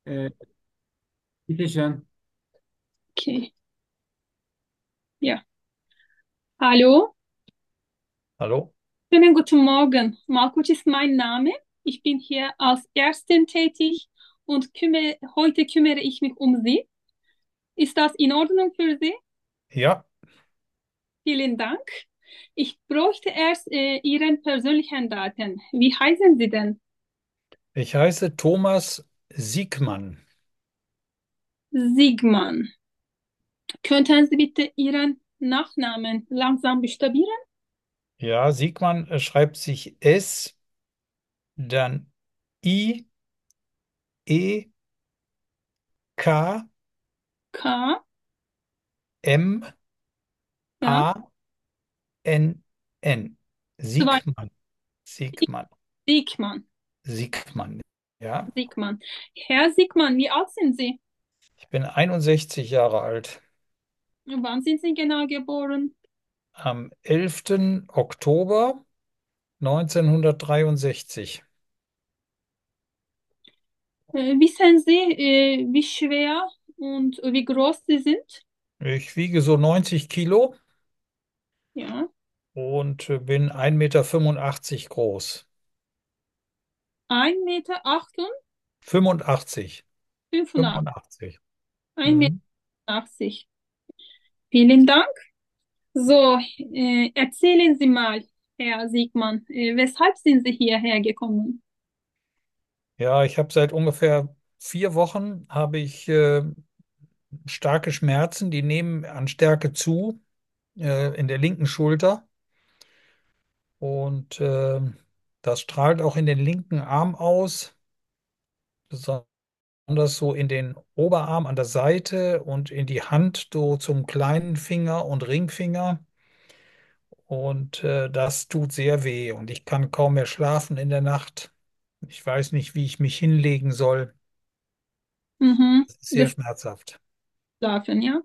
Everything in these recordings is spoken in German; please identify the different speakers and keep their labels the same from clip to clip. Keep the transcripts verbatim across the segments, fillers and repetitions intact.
Speaker 1: Äh, bitteschön.
Speaker 2: Okay, ja. Hallo,
Speaker 3: Hallo?
Speaker 2: schönen guten Morgen. Malkoç ist mein Name. Ich bin hier als Ärztin tätig und kümmere, heute kümmere ich mich um Sie. Ist das in Ordnung für Sie?
Speaker 3: Ja,
Speaker 2: Vielen Dank. Ich bräuchte erst äh, Ihren persönlichen Daten. Wie heißen Sie denn?
Speaker 3: ich heiße Thomas Siegmann.
Speaker 2: Sigman. Könnten Sie bitte Ihren Nachnamen langsam buchstabieren?
Speaker 3: Ja, Siegmann äh, schreibt sich S, dann I, E, K,
Speaker 2: K,
Speaker 3: M,
Speaker 2: ja,
Speaker 3: A, N, N.
Speaker 2: zwei,
Speaker 3: Siegmann, Siegmann,
Speaker 2: Sigman.
Speaker 3: Siegmann. Ja,
Speaker 2: Sigman. Herr Sigman, wie alt sind Sie?
Speaker 3: ich bin einundsechzig Jahre alt.
Speaker 2: Wann sind Sie genau geboren?
Speaker 3: Am elften Oktober neunzehnhundertdreiundsechzig.
Speaker 2: Äh, wissen Sie, äh, wie schwer und wie groß Sie sind?
Speaker 3: Ich wiege so neunzig Kilo
Speaker 2: Ja,
Speaker 3: und äh, bin ein Meter fünfundachtzig groß.
Speaker 2: ein Meter
Speaker 3: fünfundachtzig.
Speaker 2: fünfundachtzig,
Speaker 3: fünfundachtzig.
Speaker 2: ein Meter
Speaker 3: Mhm.
Speaker 2: achtzig. Vielen Dank. So, äh, erzählen Sie mal, Herr Siegmann, äh, weshalb sind Sie hierher gekommen?
Speaker 3: Ja, ich habe seit ungefähr vier Wochen habe ich äh, starke Schmerzen, die nehmen an Stärke zu äh, in der linken Schulter und äh, das strahlt auch in den linken Arm aus, besonders so in den Oberarm an der Seite und in die Hand so zum kleinen Finger und Ringfinger und äh, das tut sehr weh und ich kann kaum mehr schlafen in der Nacht. Ich weiß nicht, wie ich mich hinlegen soll.
Speaker 2: Mhm.
Speaker 3: Das ist sehr
Speaker 2: Das
Speaker 3: schmerzhaft.
Speaker 2: Schlafen, ja?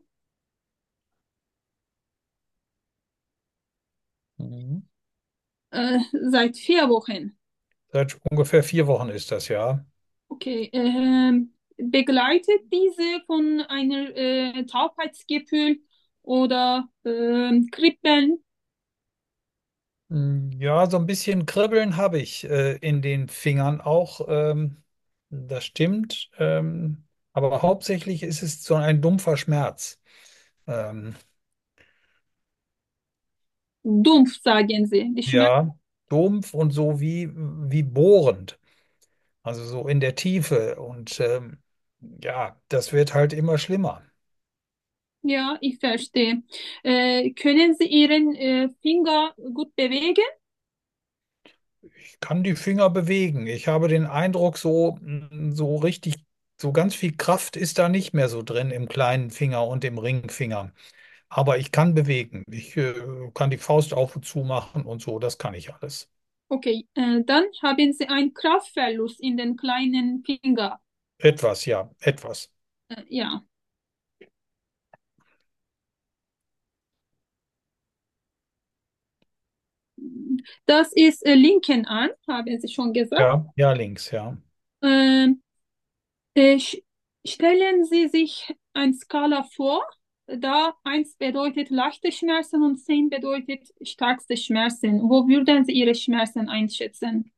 Speaker 3: Mhm.
Speaker 2: Äh, seit vier Wochen.
Speaker 3: Seit ungefähr vier Wochen ist das, ja.
Speaker 2: Okay. Ähm, begleitet diese von einer äh, Taubheitsgefühl oder ähm, Kribbeln?
Speaker 3: Mm, ja, so ein bisschen Kribbeln habe ich äh, in den Fingern auch. Ähm, das stimmt. Ähm, aber hauptsächlich ist es so ein dumpfer Schmerz. Ähm,
Speaker 2: Dumpf, sagen Sie. Die Schmerzen.
Speaker 3: ja, dumpf und so wie, wie bohrend. Also so in der Tiefe. Und ähm, ja, das wird halt immer schlimmer.
Speaker 2: Ja, ich verstehe. Äh, können Sie Ihren äh, Finger gut bewegen?
Speaker 3: Ich kann die Finger bewegen. Ich habe den Eindruck, so, so richtig, so ganz viel Kraft ist da nicht mehr so drin im kleinen Finger und im Ringfinger. Aber ich kann bewegen. Ich äh, kann die Faust auf und zu machen und so. Das kann ich alles.
Speaker 2: Okay, äh, dann haben Sie einen Kraftverlust in den kleinen Finger.
Speaker 3: Etwas, ja, etwas.
Speaker 2: Äh, ja, das ist äh, linken Arm, haben Sie schon gesagt.
Speaker 3: Ja, ja, links, ja.
Speaker 2: Ähm, äh, sch- stellen Sie sich eine Skala vor. Da eins bedeutet leichte Schmerzen und zehn bedeutet starkste Schmerzen. Wo würden Sie Ihre Schmerzen einschätzen?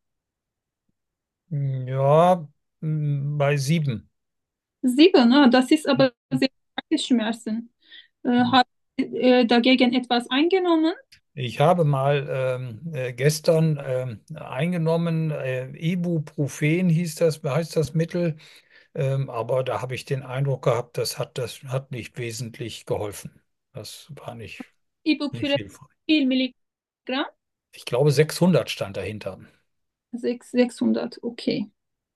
Speaker 3: Ja, mm, bei sieben.
Speaker 2: Sieben, ah, das ist aber sehr starke Schmerzen. Äh,
Speaker 3: Hm.
Speaker 2: haben Sie äh, dagegen etwas eingenommen?
Speaker 3: Ich habe mal ähm, äh, gestern ähm, eingenommen, äh, Ibuprofen hieß das, heißt das Mittel, ähm, aber da habe ich den Eindruck gehabt, das hat, das hat nicht wesentlich geholfen. Das war nicht, nicht
Speaker 2: Ibuprofen,
Speaker 3: hilfreich.
Speaker 2: viel Milligramm?
Speaker 3: Ich glaube, sechshundert stand dahinter.
Speaker 2: Sechs- sechshundert, okay.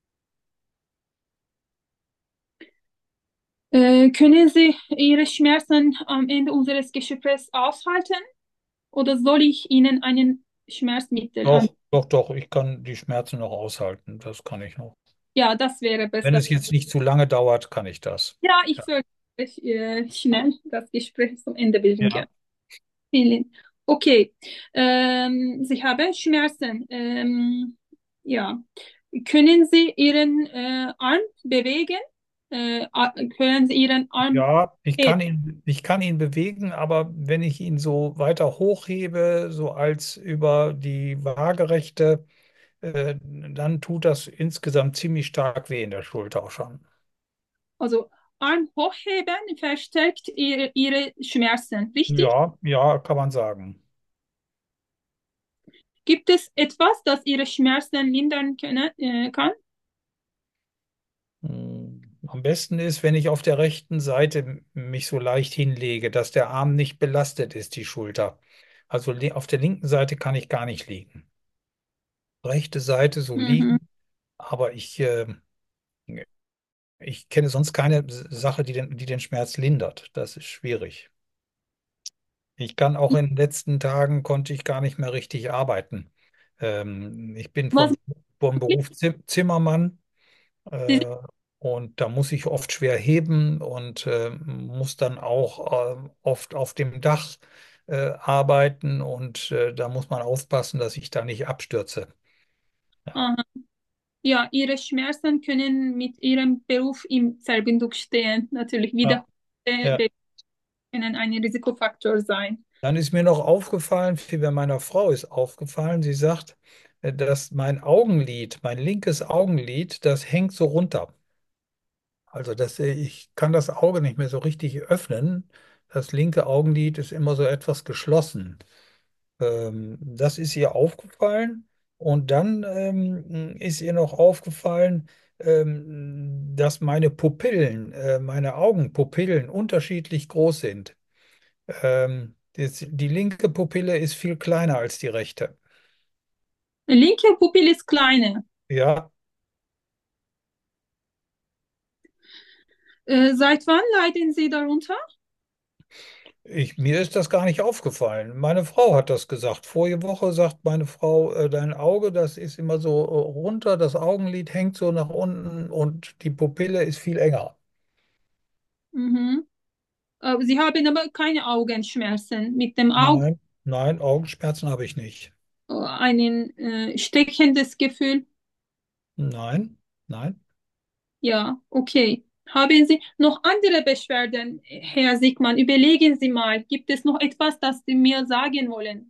Speaker 2: Äh, können Sie Ihre Schmerzen am Ende unseres Gesprächs aushalten oder soll ich Ihnen einen Schmerzmittel an?
Speaker 3: Doch, doch, doch, ich kann die Schmerzen noch aushalten. Das kann ich noch.
Speaker 2: Ja, das wäre
Speaker 3: Wenn
Speaker 2: besser.
Speaker 3: es jetzt nicht zu lange dauert, kann ich das.
Speaker 2: Ja, ich
Speaker 3: Ja.
Speaker 2: würde äh, schnell das Gespräch zum Ende bringen.
Speaker 3: Ja.
Speaker 2: Vielen. Okay, ähm, Sie haben Schmerzen. Ähm, ja, können Sie Ihren äh, Arm bewegen? Äh, a- können Sie Ihren Arm
Speaker 3: Ja, ich
Speaker 2: heben?
Speaker 3: kann ihn, ich kann ihn bewegen, aber wenn ich ihn so weiter hochhebe, so als über die Waagerechte, äh, dann tut das insgesamt ziemlich stark weh in der Schulter auch schon.
Speaker 2: Also Arm hochheben verstärkt Ihre, Ihre Schmerzen, richtig?
Speaker 3: Ja, ja, kann man sagen.
Speaker 2: Gibt es etwas, das Ihre Schmerzen lindern können, äh, kann?
Speaker 3: Hm, Am besten ist, wenn ich auf der rechten Seite mich so leicht hinlege, dass der Arm nicht belastet ist, die Schulter. Also li- auf der linken Seite kann ich gar nicht liegen. Rechte Seite so
Speaker 2: Mhm.
Speaker 3: liegen, aber ich, äh, ich kenne sonst keine S- Sache, die den, die den Schmerz lindert. Das ist schwierig. Ich kann auch in den letzten Tagen konnte ich gar nicht mehr richtig arbeiten. Ähm, ich bin
Speaker 2: Was
Speaker 3: von, vom Beruf Zim- Zimmermann.
Speaker 2: Sie,
Speaker 3: Äh, und da muss ich oft schwer heben und äh, muss dann auch äh, oft auf dem Dach äh, arbeiten und äh, da muss man aufpassen, dass ich da nicht abstürze. Ja,
Speaker 2: aha. Ja, Ihre Schmerzen können mit Ihrem Beruf in Verbindung stehen. Natürlich
Speaker 3: ja,
Speaker 2: wieder
Speaker 3: ja.
Speaker 2: äh, können ein Risikofaktor sein.
Speaker 3: Dann ist mir noch aufgefallen, vielmehr meiner Frau ist aufgefallen, sie sagt, äh, dass mein Augenlid, mein linkes Augenlid, das hängt so runter. Also dass äh, ich kann das Auge nicht mehr so richtig öffnen. Das linke Augenlid ist immer so etwas geschlossen. Ähm, das ist ihr aufgefallen. Und dann ähm, ist ihr noch aufgefallen, ähm, dass meine Pupillen, äh, meine Augenpupillen unterschiedlich groß sind. Ähm, das, die linke Pupille ist viel kleiner als die rechte.
Speaker 2: Linke Pupille ist kleiner.
Speaker 3: Ja,
Speaker 2: Äh, seit wann leiden Sie darunter?
Speaker 3: ich, mir ist das gar nicht aufgefallen. Meine Frau hat das gesagt. Vorige Woche sagt meine Frau, äh, dein Auge, das ist immer so äh, runter, das Augenlid hängt so nach unten und die Pupille ist viel enger.
Speaker 2: Mhm. Äh, Sie haben aber keine Augenschmerzen. Mit dem Auge
Speaker 3: Nein, nein, Augenschmerzen habe ich nicht.
Speaker 2: äh, ein äh, steckendes Gefühl.
Speaker 3: Nein, nein.
Speaker 2: Ja, okay. Haben Sie noch andere Beschwerden, Herr Sigmann? Überlegen Sie mal, gibt es noch etwas, das Sie mir sagen wollen?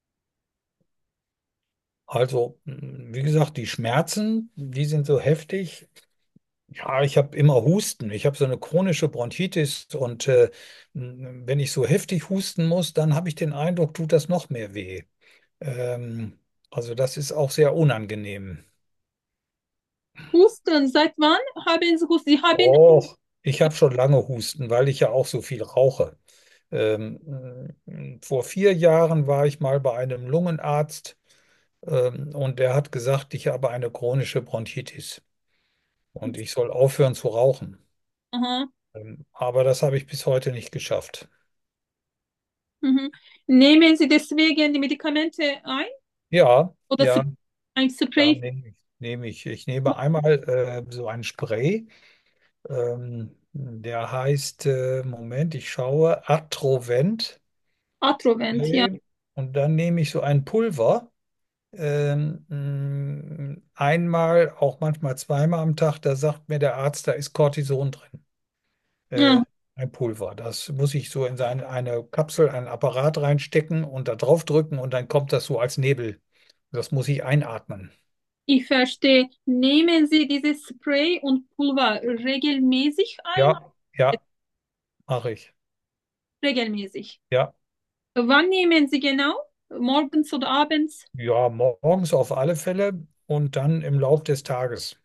Speaker 3: Also, mh, wie gesagt, die Schmerzen, die sind so heftig. Ja, ich habe immer Husten. Ich habe so eine chronische Bronchitis und äh, mh, wenn ich so heftig husten muss, dann habe ich den Eindruck, tut das noch mehr weh. Ähm, also das ist auch sehr unangenehm.
Speaker 2: Husten, seit wann haben Sie Husten? Sie haben,
Speaker 3: Och, ich habe schon lange Husten, weil ich ja auch so viel rauche. Ähm, mh, vor vier Jahren war ich mal bei einem Lungenarzt. Ähm, und der hat gesagt, ich habe eine chronische Bronchitis und ich soll aufhören zu rauchen.
Speaker 2: aha,
Speaker 3: Ähm, aber das habe ich bis heute nicht geschafft.
Speaker 2: mhm. Nehmen Sie deswegen die Medikamente ein
Speaker 3: Ja,
Speaker 2: oder
Speaker 3: ja,
Speaker 2: Sp- ein
Speaker 3: ja,
Speaker 2: Spray?
Speaker 3: nehme ich. Nehme ich. Ich nehme einmal äh, so ein Spray, ähm, der heißt, äh, Moment, ich schaue, Atrovent.
Speaker 2: Atrovent, ja.
Speaker 3: Spray. Und dann nehme ich so ein Pulver, ähm, mh, einmal, auch manchmal zweimal am Tag, da sagt mir der Arzt, da ist Cortison drin. äh,
Speaker 2: Ja,
Speaker 3: ein Pulver. Das muss ich so in seine, eine Kapsel, einen Apparat reinstecken und da drauf drücken und dann kommt das so als Nebel. Das muss ich einatmen.
Speaker 2: ich verstehe. Nehmen Sie dieses Spray und Pulver regelmäßig ein?
Speaker 3: Ja, ja, mache ich.
Speaker 2: Regelmäßig.
Speaker 3: Ja,
Speaker 2: Wann nehmen Sie genau? Morgens oder abends?
Speaker 3: ja, morgens auf alle Fälle und dann im Lauf des Tages.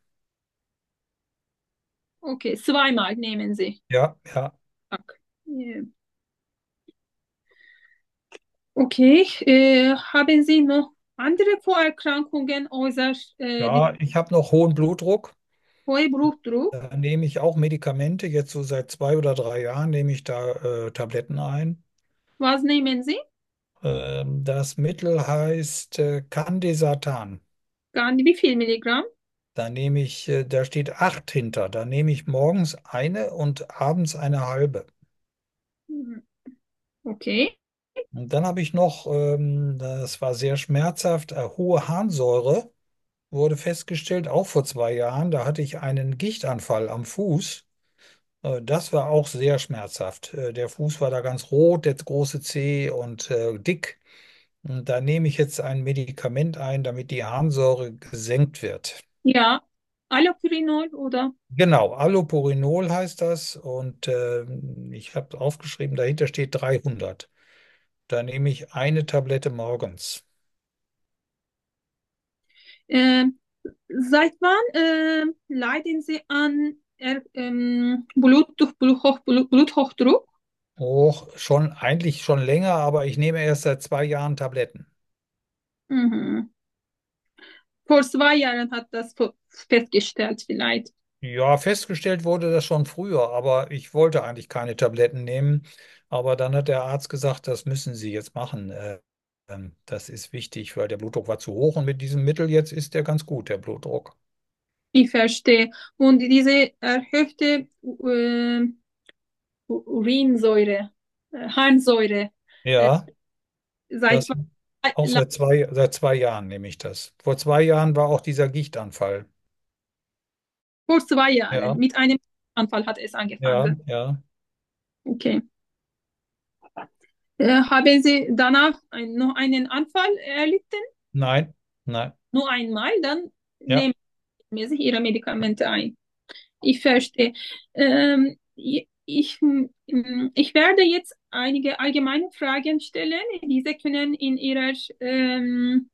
Speaker 2: Okay, zweimal nehmen Sie.
Speaker 3: Ja, ja,
Speaker 2: Tag. Ja. Okay, äh, haben Sie noch andere Vorerkrankungen außer äh, die
Speaker 3: ja, ich habe noch hohen Blutdruck.
Speaker 2: hohe Blutdruck?
Speaker 3: Da nehme ich auch Medikamente. Jetzt so seit zwei oder drei Jahren nehme ich da äh, Tabletten ein.
Speaker 2: Was nehmen Sie?
Speaker 3: Ähm, das Mittel heißt äh, Candesartan.
Speaker 2: Gar nicht. Wie viel Milligramm?
Speaker 3: Da nehme ich, äh, da steht acht hinter. Da nehme ich morgens eine und abends eine halbe.
Speaker 2: Mhm. Okay.
Speaker 3: Und dann habe ich noch, ähm, das war sehr schmerzhaft, äh, hohe Harnsäure wurde festgestellt, auch vor zwei Jahren. Da hatte ich einen Gichtanfall am Fuß. Äh, Das war auch sehr schmerzhaft. Äh, Der Fuß war da ganz rot, der große Zeh und äh, dick. Und da nehme ich jetzt ein Medikament ein, damit die Harnsäure gesenkt wird.
Speaker 2: Ja, Allopurinol oder?
Speaker 3: Genau, Allopurinol heißt das und äh, ich habe aufgeschrieben, dahinter steht dreihundert. Da nehme ich eine Tablette morgens.
Speaker 2: Äh, Seit wann äh, leiden Sie an er, ähm, Blut, Blut, Blut, Bluthochdruck?
Speaker 3: Och, schon eigentlich schon länger, aber ich nehme erst seit zwei Jahren Tabletten.
Speaker 2: Mhm. Vor zwei Jahren hat das fe- festgestellt, vielleicht.
Speaker 3: Ja, festgestellt wurde das schon früher, aber ich wollte eigentlich keine Tabletten nehmen. Aber dann hat der Arzt gesagt, das müssen Sie jetzt machen. Äh, ähm, das ist wichtig, weil der Blutdruck war zu hoch und mit diesem Mittel jetzt ist der ganz gut, der Blutdruck.
Speaker 2: Ich verstehe. Und diese erhöhte äh, Urinsäure, äh, Harnsäure, äh,
Speaker 3: Ja,
Speaker 2: seit
Speaker 3: das
Speaker 2: wann?
Speaker 3: auch seit zwei, seit zwei Jahren nehme ich das. Vor zwei Jahren war auch dieser Gichtanfall.
Speaker 2: Vor zwei Jahren.
Speaker 3: Ja,
Speaker 2: Mit einem Anfall hat es
Speaker 3: ja,
Speaker 2: angefangen.
Speaker 3: ja.
Speaker 2: Okay. Äh, haben Sie danach ein, noch einen Anfall erlitten?
Speaker 3: Nein, nein.
Speaker 2: Nur einmal, dann
Speaker 3: Ja,
Speaker 2: nehmen Sie Ihre Medikamente ein. Ich verstehe. Ähm, ich, ich, ich werde jetzt einige allgemeine Fragen stellen. Diese können in Ihrer ähm,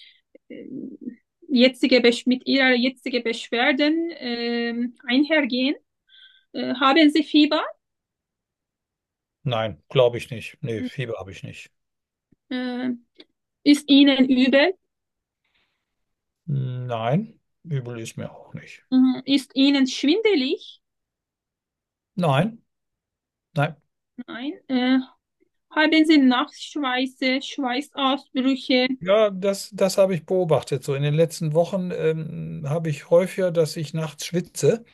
Speaker 2: jetzige Besch mit Ihrer jetzigen Beschwerden ähm, einhergehen. Äh, haben Sie Fieber?
Speaker 3: nein, glaube ich nicht. Nee, Fieber habe ich nicht.
Speaker 2: Äh, ist Ihnen übel?
Speaker 3: Nein, übel ist mir auch nicht.
Speaker 2: Mhm. Ist Ihnen schwindelig?
Speaker 3: Nein, nein.
Speaker 2: Nein. Äh, haben Sie Nachtschweiße, Schweißausbrüche?
Speaker 3: Ja, das, das habe ich beobachtet. So in den letzten Wochen ähm, habe ich häufiger, dass ich nachts schwitze.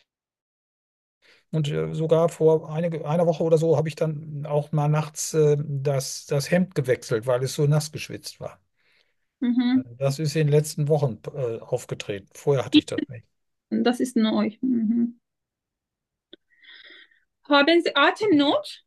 Speaker 3: Und äh, sogar vor einige, einer Woche oder so habe ich dann auch mal nachts äh, das, das Hemd gewechselt, weil es so nass geschwitzt war.
Speaker 2: Mhm.
Speaker 3: Das ist in den letzten Wochen äh, aufgetreten. Vorher hatte ich das nicht.
Speaker 2: Das ist neu. Mhm. Haben Sie Atemnot?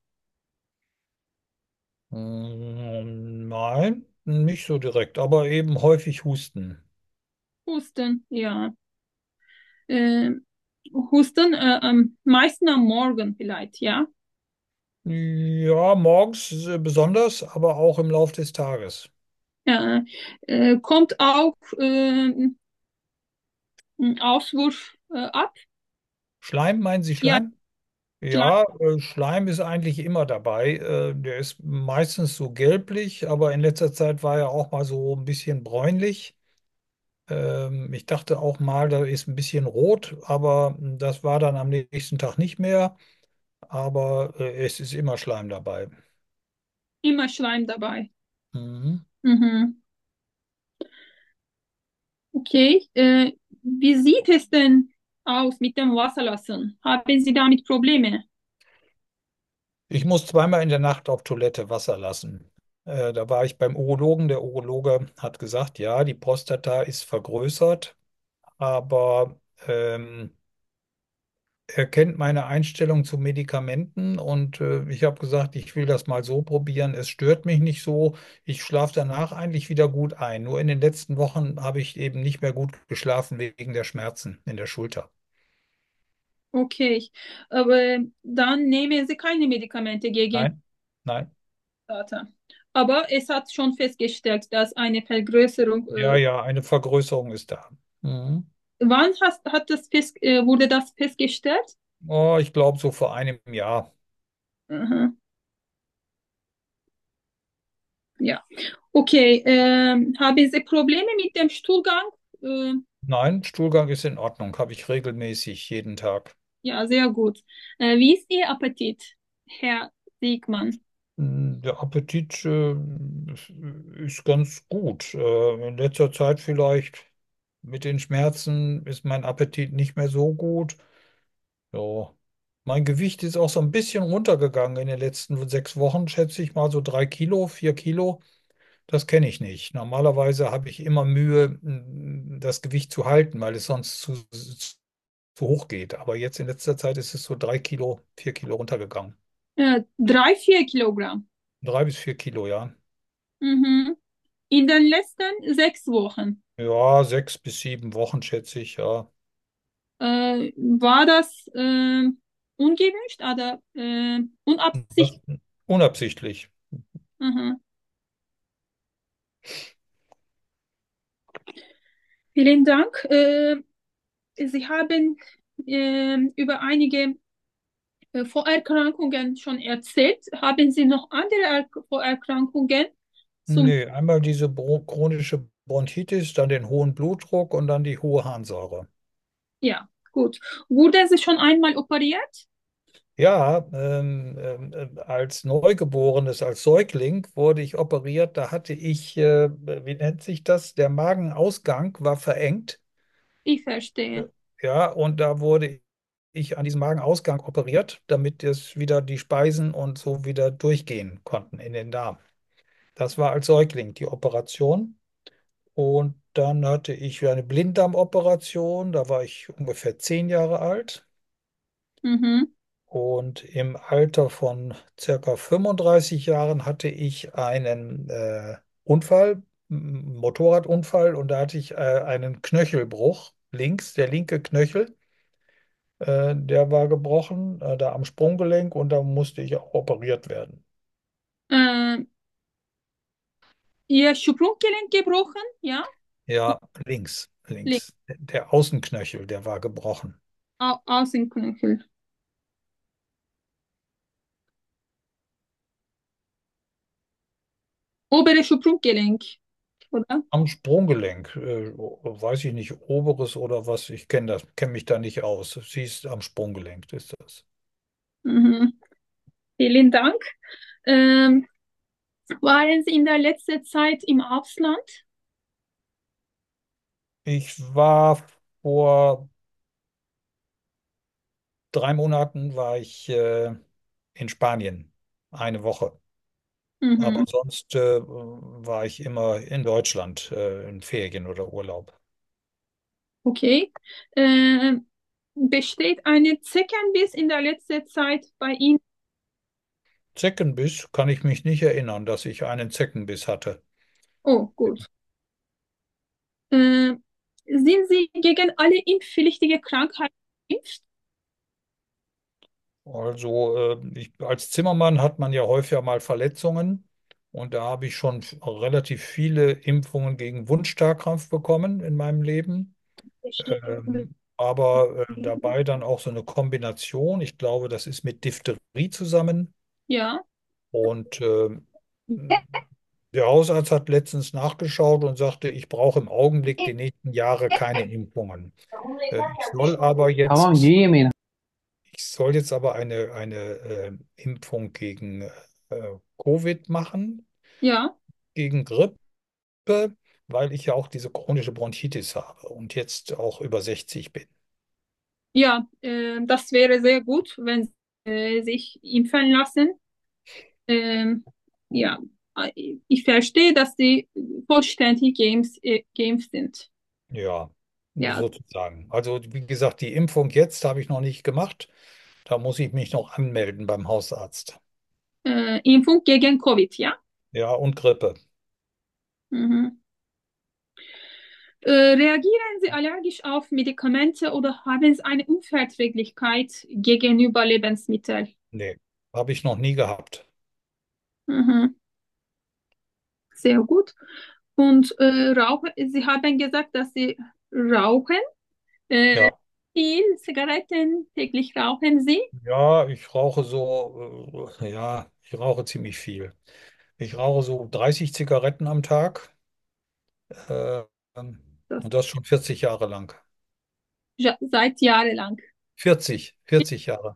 Speaker 3: Mm, Nein, nicht so direkt, aber eben häufig Husten.
Speaker 2: Husten, ja. Äh, Husten, äh, am meisten am Morgen vielleicht, ja.
Speaker 3: Ja, morgens äh, besonders, aber auch im Lauf des Tages.
Speaker 2: Ja, äh, kommt auch äh, ein Auswurf äh, ab.
Speaker 3: Schleim, meinen Sie
Speaker 2: Ja,
Speaker 3: Schleim?
Speaker 2: Schleim
Speaker 3: Ja, äh, Schleim ist eigentlich immer dabei. Äh, Der ist meistens so gelblich, aber in letzter Zeit war er auch mal so ein bisschen bräunlich. Ähm, Ich dachte auch mal, da ist ein bisschen rot, aber das war dann am nächsten Tag nicht mehr. Aber äh, es ist immer Schleim dabei.
Speaker 2: immer Schleim dabei.
Speaker 3: Mhm.
Speaker 2: Mhm. Okay. Äh, wie sieht es denn aus mit dem Wasserlassen? Haben Sie damit Probleme?
Speaker 3: Ich muss zweimal in der Nacht auf Toilette Wasser lassen. Äh, da war ich beim Urologen. Der Urologe hat gesagt, ja, die Prostata ist vergrößert, aber ähm, er kennt meine Einstellung zu Medikamenten und äh, ich habe gesagt, ich will das mal so probieren. Es stört mich nicht so. Ich schlafe danach eigentlich wieder gut ein. Nur in den letzten Wochen habe ich eben nicht mehr gut geschlafen wegen der Schmerzen in der Schulter.
Speaker 2: Okay. Aber dann nehmen Sie keine Medikamente gegen
Speaker 3: Nein, nein.
Speaker 2: Prostata. Aber es hat schon festgestellt, dass eine Vergrößerung,
Speaker 3: Ja,
Speaker 2: äh,
Speaker 3: ja, eine Vergrößerung ist da. Mhm.
Speaker 2: wann hast, hat das fest, äh, wurde das festgestellt?
Speaker 3: Oh, ich glaube so vor einem Jahr.
Speaker 2: Aha, ja. Okay, ähm, haben Sie Probleme mit dem Stuhlgang? Äh,
Speaker 3: Nein, Stuhlgang ist in Ordnung, habe ich regelmäßig jeden Tag.
Speaker 2: ja, sehr gut. Äh, wie ist Ihr Appetit, Herr Siegmann?
Speaker 3: Mm, Der Appetit äh, ist ganz gut. Äh, in letzter Zeit vielleicht mit den Schmerzen ist mein Appetit nicht mehr so gut. Ja. Mein Gewicht ist auch so ein bisschen runtergegangen in den letzten sechs Wochen, schätze ich mal so drei Kilo, vier Kilo. Das kenne ich nicht. Normalerweise habe ich immer Mühe, mm, das Gewicht zu halten, weil es sonst zu, so hoch geht. Aber jetzt in letzter Zeit ist es so drei Kilo, vier Kilo runtergegangen.
Speaker 2: Äh, drei, vier Kilogramm.
Speaker 3: Drei bis vier Kilo, ja.
Speaker 2: Mhm. In den letzten sechs Wochen.
Speaker 3: Ja, sechs bis sieben Wochen schätze ich, ja.
Speaker 2: Äh, war das äh, ungewünscht oder äh,
Speaker 3: Das,
Speaker 2: unabsichtlich?
Speaker 3: unabsichtlich.
Speaker 2: Mhm. Vielen Dank. Äh, Sie haben äh, über einige äh, Vorerkrankungen schon erzählt. Haben Sie noch andere Er Vorerkrankungen? Zum,
Speaker 3: Nee, einmal diese bro chronische Bronchitis, dann den hohen Blutdruck und dann die hohe Harnsäure.
Speaker 2: ja, gut. Wurde Sie schon einmal operiert?
Speaker 3: Ja, ähm, ähm, äh, als Neugeborenes, als Säugling wurde ich operiert. Da hatte ich, äh, wie nennt sich das? Der Magenausgang war verengt.
Speaker 2: Ich
Speaker 3: Äh,
Speaker 2: verstehe.
Speaker 3: Ja, und da wurde ich an diesem Magenausgang operiert, damit es wieder die Speisen und so wieder durchgehen konnten in den Darm. Das war als Säugling die Operation. Und dann hatte ich eine Blinddarmoperation. Da war ich ungefähr zehn Jahre alt.
Speaker 2: Mhm.
Speaker 3: Und im Alter von circa fünfunddreißig Jahren hatte ich einen äh, Unfall, m- Motorradunfall, und da hatte ich äh, einen Knöchelbruch links, der linke Knöchel, äh, der war gebrochen, äh, da am Sprunggelenk, und da musste ich auch operiert werden.
Speaker 2: Äh, Ihr Sprunggelenk gebrochen? Ja?
Speaker 3: Ja, links,
Speaker 2: Links,
Speaker 3: links. Der Außenknöchel, der war gebrochen.
Speaker 2: Au Außenknöchel. Obere Sprunggelenk, oder?
Speaker 3: Am Sprunggelenk, äh, weiß ich nicht, oberes oder was, ich kenne das, kenne mich da nicht aus. Sie ist am Sprunggelenk, ist das.
Speaker 2: Mhm. Vielen Dank. Ähm, waren Sie in der letzten Zeit im Ausland?
Speaker 3: Ich war vor drei Monaten war ich äh, in Spanien, eine Woche. Aber
Speaker 2: Mhm.
Speaker 3: sonst äh, war ich immer in Deutschland äh, in Ferien oder Urlaub.
Speaker 2: Okay. Ähm, besteht eine Zeckenbiss in der letzten Zeit bei Ihnen?
Speaker 3: Zeckenbiss kann ich mich nicht erinnern, dass ich einen Zeckenbiss hatte.
Speaker 2: Oh, gut. Äh, sind Sie gegen alle impfpflichtige Krankheiten geimpft?
Speaker 3: Also äh, ich, als Zimmermann hat man ja häufiger mal Verletzungen, und da habe ich schon f- relativ viele Impfungen gegen Wundstarrkrampf bekommen in meinem Leben. Ähm, aber äh, dabei dann auch so eine Kombination. Ich glaube, das ist mit Diphtherie zusammen.
Speaker 2: Ja.
Speaker 3: Und ähm, der Hausarzt hat letztens nachgeschaut und sagte, ich brauche im Augenblick die nächsten Jahre keine Impfungen. Äh, ich soll aber
Speaker 1: Tamam
Speaker 3: jetzt,
Speaker 1: ye yemeğini.
Speaker 3: ich soll jetzt aber eine, eine äh, Impfung gegen äh, Covid machen,
Speaker 2: Ja.
Speaker 3: gegen Grippe, weil ich ja auch diese chronische Bronchitis habe und jetzt auch über sechzig bin.
Speaker 2: Ja, äh, das wäre sehr gut, wenn Sie äh, sich impfen lassen. Ähm, ja, äh, ich verstehe, dass Sie vollständig geimpft, äh, geimpft sind.
Speaker 3: Ja,
Speaker 2: Ja,
Speaker 3: sozusagen. Also wie gesagt, die Impfung jetzt habe ich noch nicht gemacht. Da muss ich mich noch anmelden beim Hausarzt.
Speaker 2: äh, Impfung gegen Covid, ja.
Speaker 3: Ja, und Grippe.
Speaker 2: Mhm. Äh, reagieren Sie allergisch auf Medikamente oder haben Sie eine Unverträglichkeit gegenüber Lebensmitteln?
Speaker 3: Nee, habe ich noch nie gehabt.
Speaker 2: Mhm. Sehr gut. Und äh, rauchen, Sie haben gesagt, dass Sie rauchen. Äh,
Speaker 3: Ja,
Speaker 2: viel Zigaretten täglich rauchen Sie?
Speaker 3: ja, ich rauche so, äh, ja, ich rauche ziemlich viel. Ich rauche so dreißig Zigaretten am Tag, äh,
Speaker 2: Das
Speaker 3: und das schon vierzig Jahre lang.
Speaker 2: ja, seit jahrelang.
Speaker 3: vierzig, vierzig Jahre.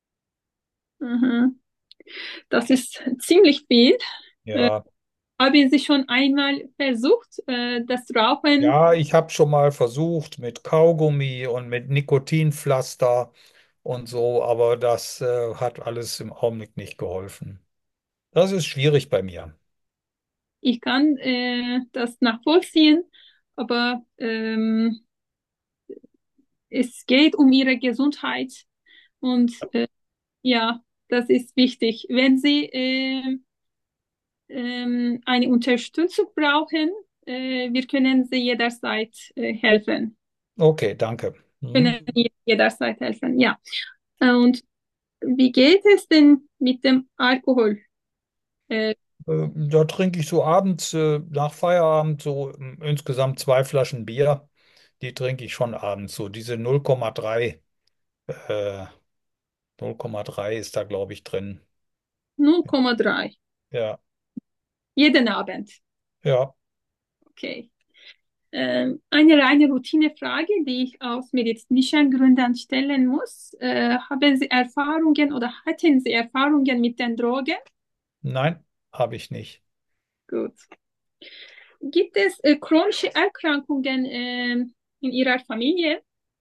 Speaker 2: Mhm. Das ist ziemlich viel. Äh,
Speaker 3: Ja,
Speaker 2: haben Sie schon einmal versucht, äh, das Rauchen?
Speaker 3: ja, ich habe schon mal versucht mit Kaugummi und mit Nikotinpflaster und so, aber das äh, hat alles im Augenblick nicht geholfen. Das ist schwierig bei mir.
Speaker 2: Ich kann äh, das nachvollziehen, aber ähm, es geht um ihre Gesundheit und äh, ja, das ist wichtig. Wenn Sie äh, ähm, eine Unterstützung brauchen, äh, wir können Sie jederzeit äh, helfen.
Speaker 3: Okay, danke. Mhm.
Speaker 2: Können Ihnen jederzeit helfen, ja. Äh, Und wie geht es denn mit dem Alkohol? Äh,
Speaker 3: Äh, Da trinke ich so abends äh, nach Feierabend so ähm, insgesamt zwei Flaschen Bier. Die trinke ich schon abends so. Diese null Komma drei, äh, null Komma drei ist da, glaube ich, drin.
Speaker 2: null Komma drei.
Speaker 3: Ja,
Speaker 2: Jeden Abend.
Speaker 3: ja.
Speaker 2: Okay. Ähm, eine reine Routinefrage, die ich aus medizinischen Gründen stellen muss. Äh, haben Sie Erfahrungen oder hatten Sie Erfahrungen mit den Drogen?
Speaker 3: Nein, habe ich nicht.
Speaker 2: Gut. Gibt es äh, chronische Erkrankungen ähm, in Ihrer Familie?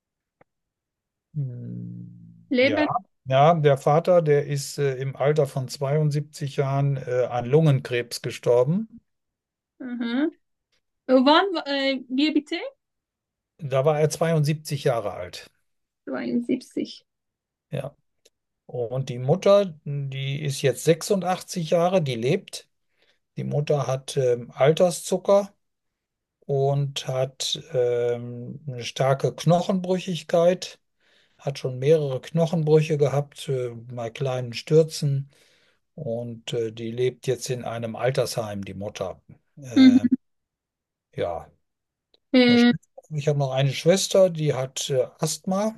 Speaker 3: Hm, ja,
Speaker 2: Leben?
Speaker 3: ja, der Vater, der ist äh, im Alter von zweiundsiebzig Jahren äh, an Lungenkrebs gestorben.
Speaker 2: Mhm. Wann, äh, wie bitte?
Speaker 3: Da war er zweiundsiebzig Jahre alt.
Speaker 2: zweiundsiebzig.
Speaker 3: Ja. Und die Mutter, die ist jetzt sechsundachtzig Jahre, die lebt. Die Mutter hat ähm, Alterszucker und hat ähm, eine starke Knochenbrüchigkeit, hat schon mehrere Knochenbrüche gehabt äh, bei kleinen Stürzen und äh, die lebt jetzt in einem Altersheim, die Mutter. Äh,
Speaker 2: Mhm.
Speaker 3: ja, eine
Speaker 2: Äh,
Speaker 3: Schwester- ich habe noch eine Schwester, die hat äh, Asthma.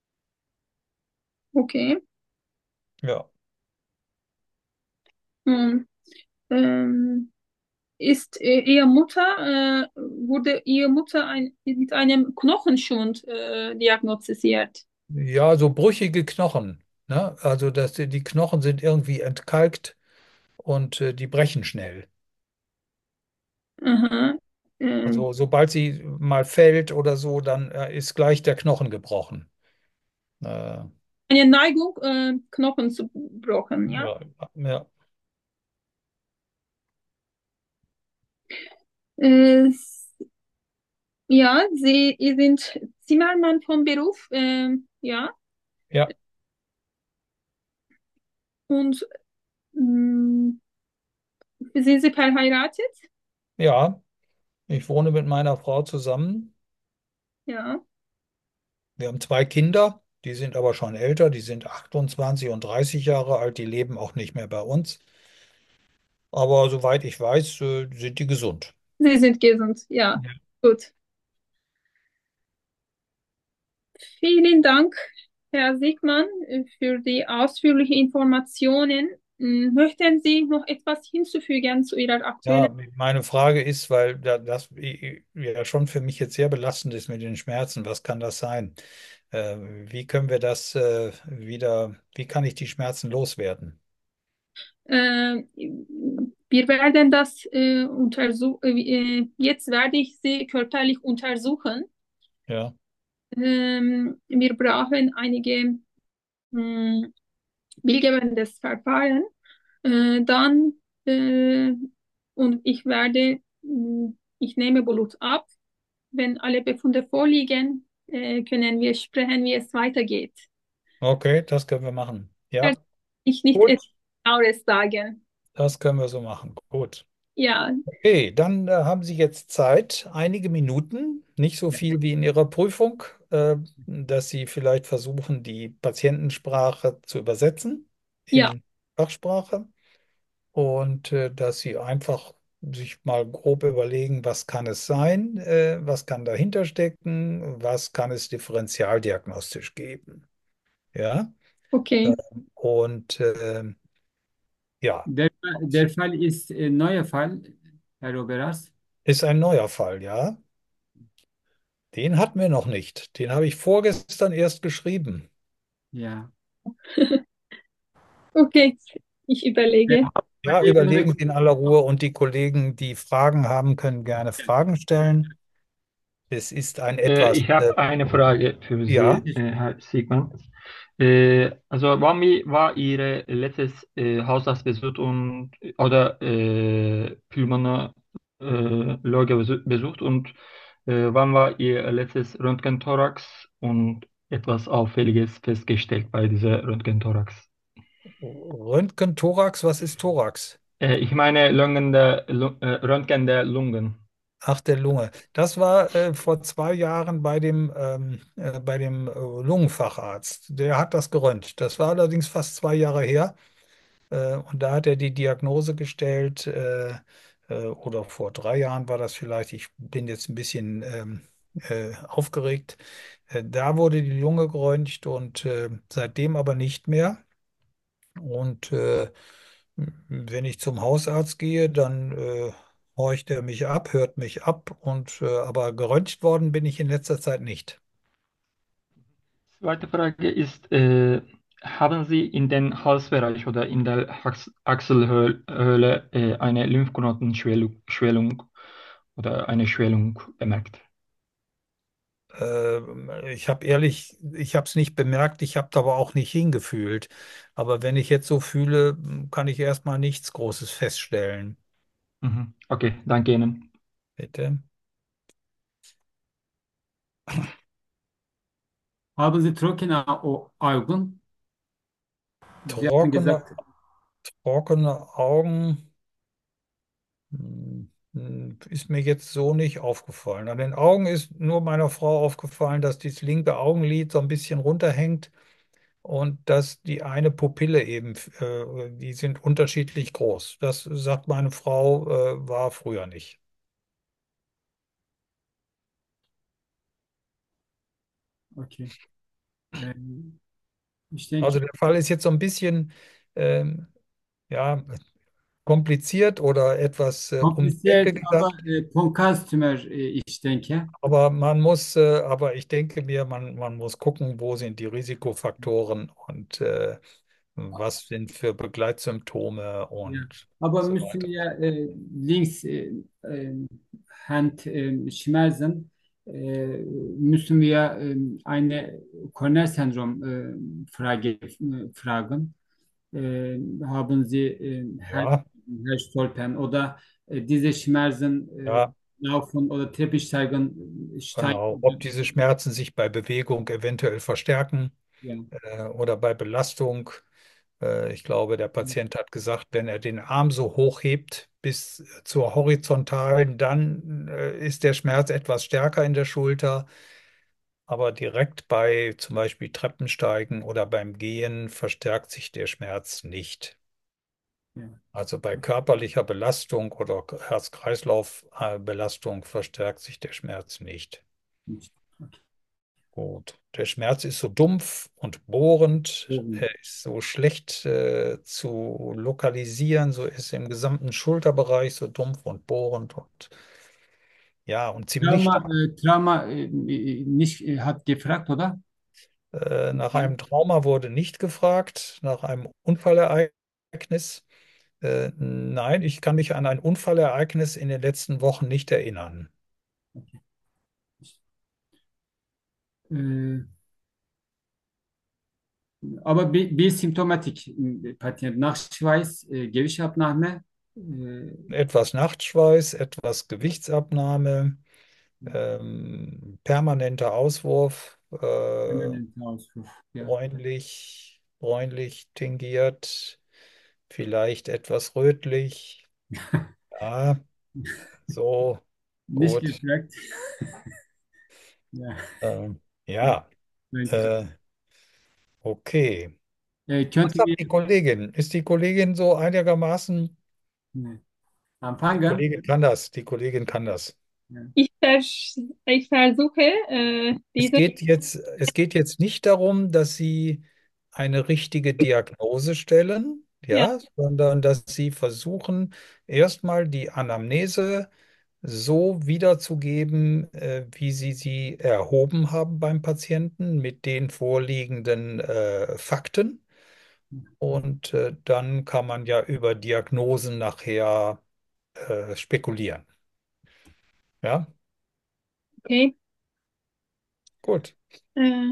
Speaker 2: okay.
Speaker 3: Ja,
Speaker 2: Hm. Ähm, ist äh, Ihre Mutter, äh, wurde Ihre Mutter ein, mit einem Knochenschwund äh, diagnostiziert?
Speaker 3: ja, so brüchige Knochen. Ne? Also dass die die Knochen sind irgendwie entkalkt und äh, die brechen schnell.
Speaker 2: Aha. Ähm,
Speaker 3: Also sobald sie mal fällt oder so, dann äh, ist gleich der Knochen gebrochen. Äh,
Speaker 2: eine Neigung, äh, Knochen zu gebrochen, ja?
Speaker 3: ja, ja,
Speaker 2: Äh, ja, Sie, Sie sind Zimmermann vom Beruf, ähm, ja,
Speaker 3: ja,
Speaker 2: und mh, sind Sie verheiratet?
Speaker 3: ja. Ich wohne mit meiner Frau zusammen.
Speaker 2: Ja.
Speaker 3: Wir haben zwei Kinder, die sind aber schon älter, die sind achtundzwanzig und dreißig Jahre alt, die leben auch nicht mehr bei uns. Aber soweit ich weiß, äh, sind die gesund.
Speaker 2: Sie sind gesund, ja,
Speaker 3: Ja,
Speaker 2: gut. Vielen Dank, Herr Siegmann, äh, für die ausführlichen Informationen. Hm, möchten Sie noch etwas hinzufügen zu Ihrer aktuellen?
Speaker 3: Ja, meine Frage ist, weil da- das i- ja schon für mich jetzt sehr belastend ist mit den Schmerzen, was kann das sein? Äh, Wie können wir das äh, wieder, wie kann ich die Schmerzen loswerden?
Speaker 2: Äh, wir werden das äh, untersuchen. Äh, jetzt werde ich Sie körperlich untersuchen.
Speaker 3: Ja,
Speaker 2: Ähm, wir brauchen einige mh, bildgebendes Verfahren. Äh, dann äh, und ich werde, mh, ich nehme Blut ab. Wenn alle Befunde vorliegen, äh, können wir sprechen, wie es weitergeht.
Speaker 3: okay, das können wir machen.
Speaker 2: Kann
Speaker 3: Ja,
Speaker 2: ich nicht etwas
Speaker 3: gut,
Speaker 2: genaueres sagen.
Speaker 3: das können wir so machen. Gut.
Speaker 2: Ja,
Speaker 3: Okay, dann äh, haben Sie jetzt Zeit, einige Minuten, nicht so viel wie in Ihrer Prüfung, äh, dass Sie vielleicht versuchen, die Patientensprache zu übersetzen
Speaker 2: ja,
Speaker 3: in Fachsprache. Und äh, dass sie einfach sich mal grob überlegen, was kann es sein, äh, was kann dahinter stecken, was kann es differentialdiagnostisch geben. Ja,
Speaker 2: okay.
Speaker 3: Äh, und äh, ja,
Speaker 1: Der, der Fall ist ein neuer Fall, Herr Oberas.
Speaker 3: ist ein neuer Fall, ja. Den hatten wir noch nicht. Den habe ich vorgestern erst geschrieben.
Speaker 1: Ja.
Speaker 2: Okay, ich
Speaker 1: Wir
Speaker 2: überlege.
Speaker 1: haben
Speaker 3: Ja,
Speaker 1: eben
Speaker 3: überlegen
Speaker 1: bekommen.
Speaker 3: Sie in aller Ruhe und die Kollegen, die Fragen haben, können gerne Fragen stellen. Es ist ein
Speaker 4: Äh,
Speaker 3: etwas,
Speaker 4: ich
Speaker 3: äh,
Speaker 4: habe eine Frage für
Speaker 3: ja,
Speaker 4: Sie, äh, Herr Siegmann. Äh, also wann mi- war Ihr letztes äh, Hausarztbesuch und oder äh, Pulmonologe äh, besu- besucht und äh, wann war Ihr letztes Röntgenthorax und etwas Auffälliges festgestellt bei dieser Röntgenthorax.
Speaker 3: Röntgen-Thorax, was ist Thorax?
Speaker 4: Äh, ich meine Lungen der, Lu- äh, Röntgen der Lungen.
Speaker 3: Ach, der Lunge. Das war äh, vor zwei Jahren bei dem, ähm, äh, bei dem äh, Lungenfacharzt. Der hat das geröntgt. Das war allerdings fast zwei Jahre her. Äh, und da hat er die Diagnose gestellt, äh, äh, oder vor drei Jahren war das vielleicht. Ich bin jetzt ein bisschen ähm, äh, aufgeregt. Äh, da wurde die Lunge geröntgt und äh, seitdem aber nicht mehr. Und äh, wenn ich zum Hausarzt gehe, dann äh, horcht er mich ab, hört mich ab und äh, aber geröntgt worden bin ich in letzter Zeit nicht.
Speaker 4: Zweite Frage ist, äh, haben Sie in den Halsbereich oder in der Achs- Achselhöhle äh, eine Lymphknotenschwellung Schwellung oder eine Schwellung bemerkt?
Speaker 3: Äh, ich habe ehrlich, ich habe es nicht bemerkt, ich habe aber auch nicht hingefühlt. Aber wenn ich jetzt so fühle, kann ich erstmal nichts Großes feststellen.
Speaker 4: Mhm. Okay, danke Ihnen.
Speaker 3: Bitte.
Speaker 1: Haben Sie trockene Au- Augen? Sie haben
Speaker 3: Trockene,
Speaker 1: gesagt,
Speaker 3: trockene Augen. Hm, hm, Ist mir jetzt so nicht aufgefallen. An den Augen ist nur meiner Frau aufgefallen, dass das linke Augenlid so ein bisschen runterhängt und dass die eine Pupille eben, äh, die sind unterschiedlich groß. Das sagt meine Frau, äh, war früher nicht.
Speaker 1: okay. Ähm, ich
Speaker 3: Also
Speaker 1: denke,
Speaker 3: der Fall ist jetzt so ein bisschen, ähm, ja, kompliziert oder etwas äh, um die Ecke
Speaker 1: kompliziert, aber
Speaker 3: gedacht.
Speaker 1: äh, Kontrastümör, äh, ich denke.
Speaker 3: Aber man muss, äh, aber ich denke mir, man, man muss gucken, wo sind die Risikofaktoren und äh, was sind für Begleitsymptome
Speaker 1: Ja.
Speaker 3: und
Speaker 1: Aber
Speaker 3: so
Speaker 1: müssen
Speaker 3: weiter.
Speaker 1: wir äh, links äh, äh, Hand äh, schmerzen, äh, müssen wir äh, eine Cornell-Syndrom äh, Frage äh, fragen. Äh, haben Sie äh, Herz,
Speaker 3: Ja,
Speaker 1: Herzstolpern oder äh, diese Schmerzen äh,
Speaker 3: ja,
Speaker 1: laufen oder Treppensteigen äh,
Speaker 3: genau.
Speaker 1: steigen?
Speaker 3: Ob diese Schmerzen sich bei Bewegung eventuell verstärken
Speaker 1: Ja.
Speaker 3: äh, oder bei Belastung. Äh, ich glaube, der Patient hat gesagt, wenn er den Arm so hoch hebt bis zur horizontalen, dann äh, ist der Schmerz etwas stärker in der Schulter. Aber direkt bei zum Beispiel Treppensteigen oder beim Gehen verstärkt sich der Schmerz nicht.
Speaker 1: Ja.
Speaker 3: Also bei körperlicher Belastung oder Herz-Kreislauf-Belastung verstärkt sich der Schmerz nicht.
Speaker 1: Nicht. Okay.
Speaker 3: Gut. Der Schmerz ist so dumpf und bohrend.
Speaker 1: Oben.
Speaker 3: Er ist so schlecht äh, zu lokalisieren. So ist im gesamten Schulterbereich so dumpf und bohrend und ja, und ziemlich
Speaker 1: Trauma,
Speaker 3: stark.
Speaker 1: äh, Trauma äh, äh, nicht äh, hat gefragt, oder?
Speaker 3: Äh, nach
Speaker 1: Ja.
Speaker 3: einem Trauma wurde nicht gefragt, nach einem Unfallereignis. Äh, nein, ich kann mich an ein Unfallereignis in den letzten Wochen nicht erinnern.
Speaker 1: Okay. Äh, aber bir, bir symptomatik e, Patient Nachweis, äh, Gewichtabnahme, äh,
Speaker 3: Etwas Nachtschweiß, etwas Gewichtsabnahme, ähm, permanenter Auswurf, äh,
Speaker 1: permanenter Ausflug. Ja.
Speaker 3: bräunlich, bräunlich tingiert, vielleicht etwas rötlich. Ja, so
Speaker 1: Nicht
Speaker 3: gut.
Speaker 1: gefragt. Ja,
Speaker 3: Ähm,
Speaker 1: ja,
Speaker 3: ja,
Speaker 1: danke.
Speaker 3: äh, okay.
Speaker 1: Äh,
Speaker 3: Was
Speaker 1: könnten
Speaker 3: sagt
Speaker 1: wir
Speaker 3: die Kollegin? Ist die Kollegin so einigermaßen?
Speaker 1: ne,
Speaker 3: Die
Speaker 1: anfangen?
Speaker 3: Kollegin kann das. Die Kollegin kann das.
Speaker 1: Ja.
Speaker 2: Ich, vers ich versuche, äh,
Speaker 3: Es
Speaker 2: diese,
Speaker 3: geht jetzt, es geht jetzt nicht darum, dass Sie eine richtige Diagnose stellen,
Speaker 2: ja,
Speaker 3: ja, sondern dass Sie versuchen, erstmal die Anamnese so wiederzugeben, äh, wie Sie sie erhoben haben beim Patienten mit den vorliegenden äh, Fakten. Und äh, dann kann man ja über Diagnosen nachher äh, spekulieren. Ja,
Speaker 2: okay.
Speaker 3: gut.
Speaker 2: Äh,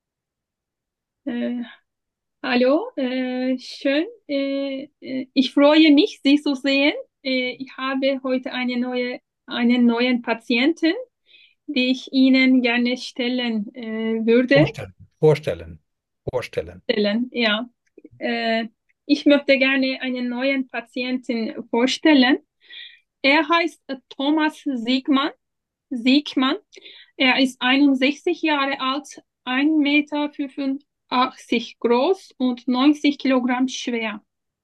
Speaker 2: äh, Hallo, äh, schön. Äh, äh, ich freue mich, Sie zu sehen. Äh, ich habe heute eine neue, einen neuen Patienten. die ich Ihnen gerne stellen äh, würde.
Speaker 3: Vorstellen, vorstellen, vorstellen.
Speaker 2: Stellen, ja. Äh, Ich möchte gerne einen neuen Patienten vorstellen. Er heißt äh, Thomas Siegmann. Siegmann. Er ist einundsechzig Jahre alt, ein Meter fünfundachtzig groß und neunzig Kilogramm schwer.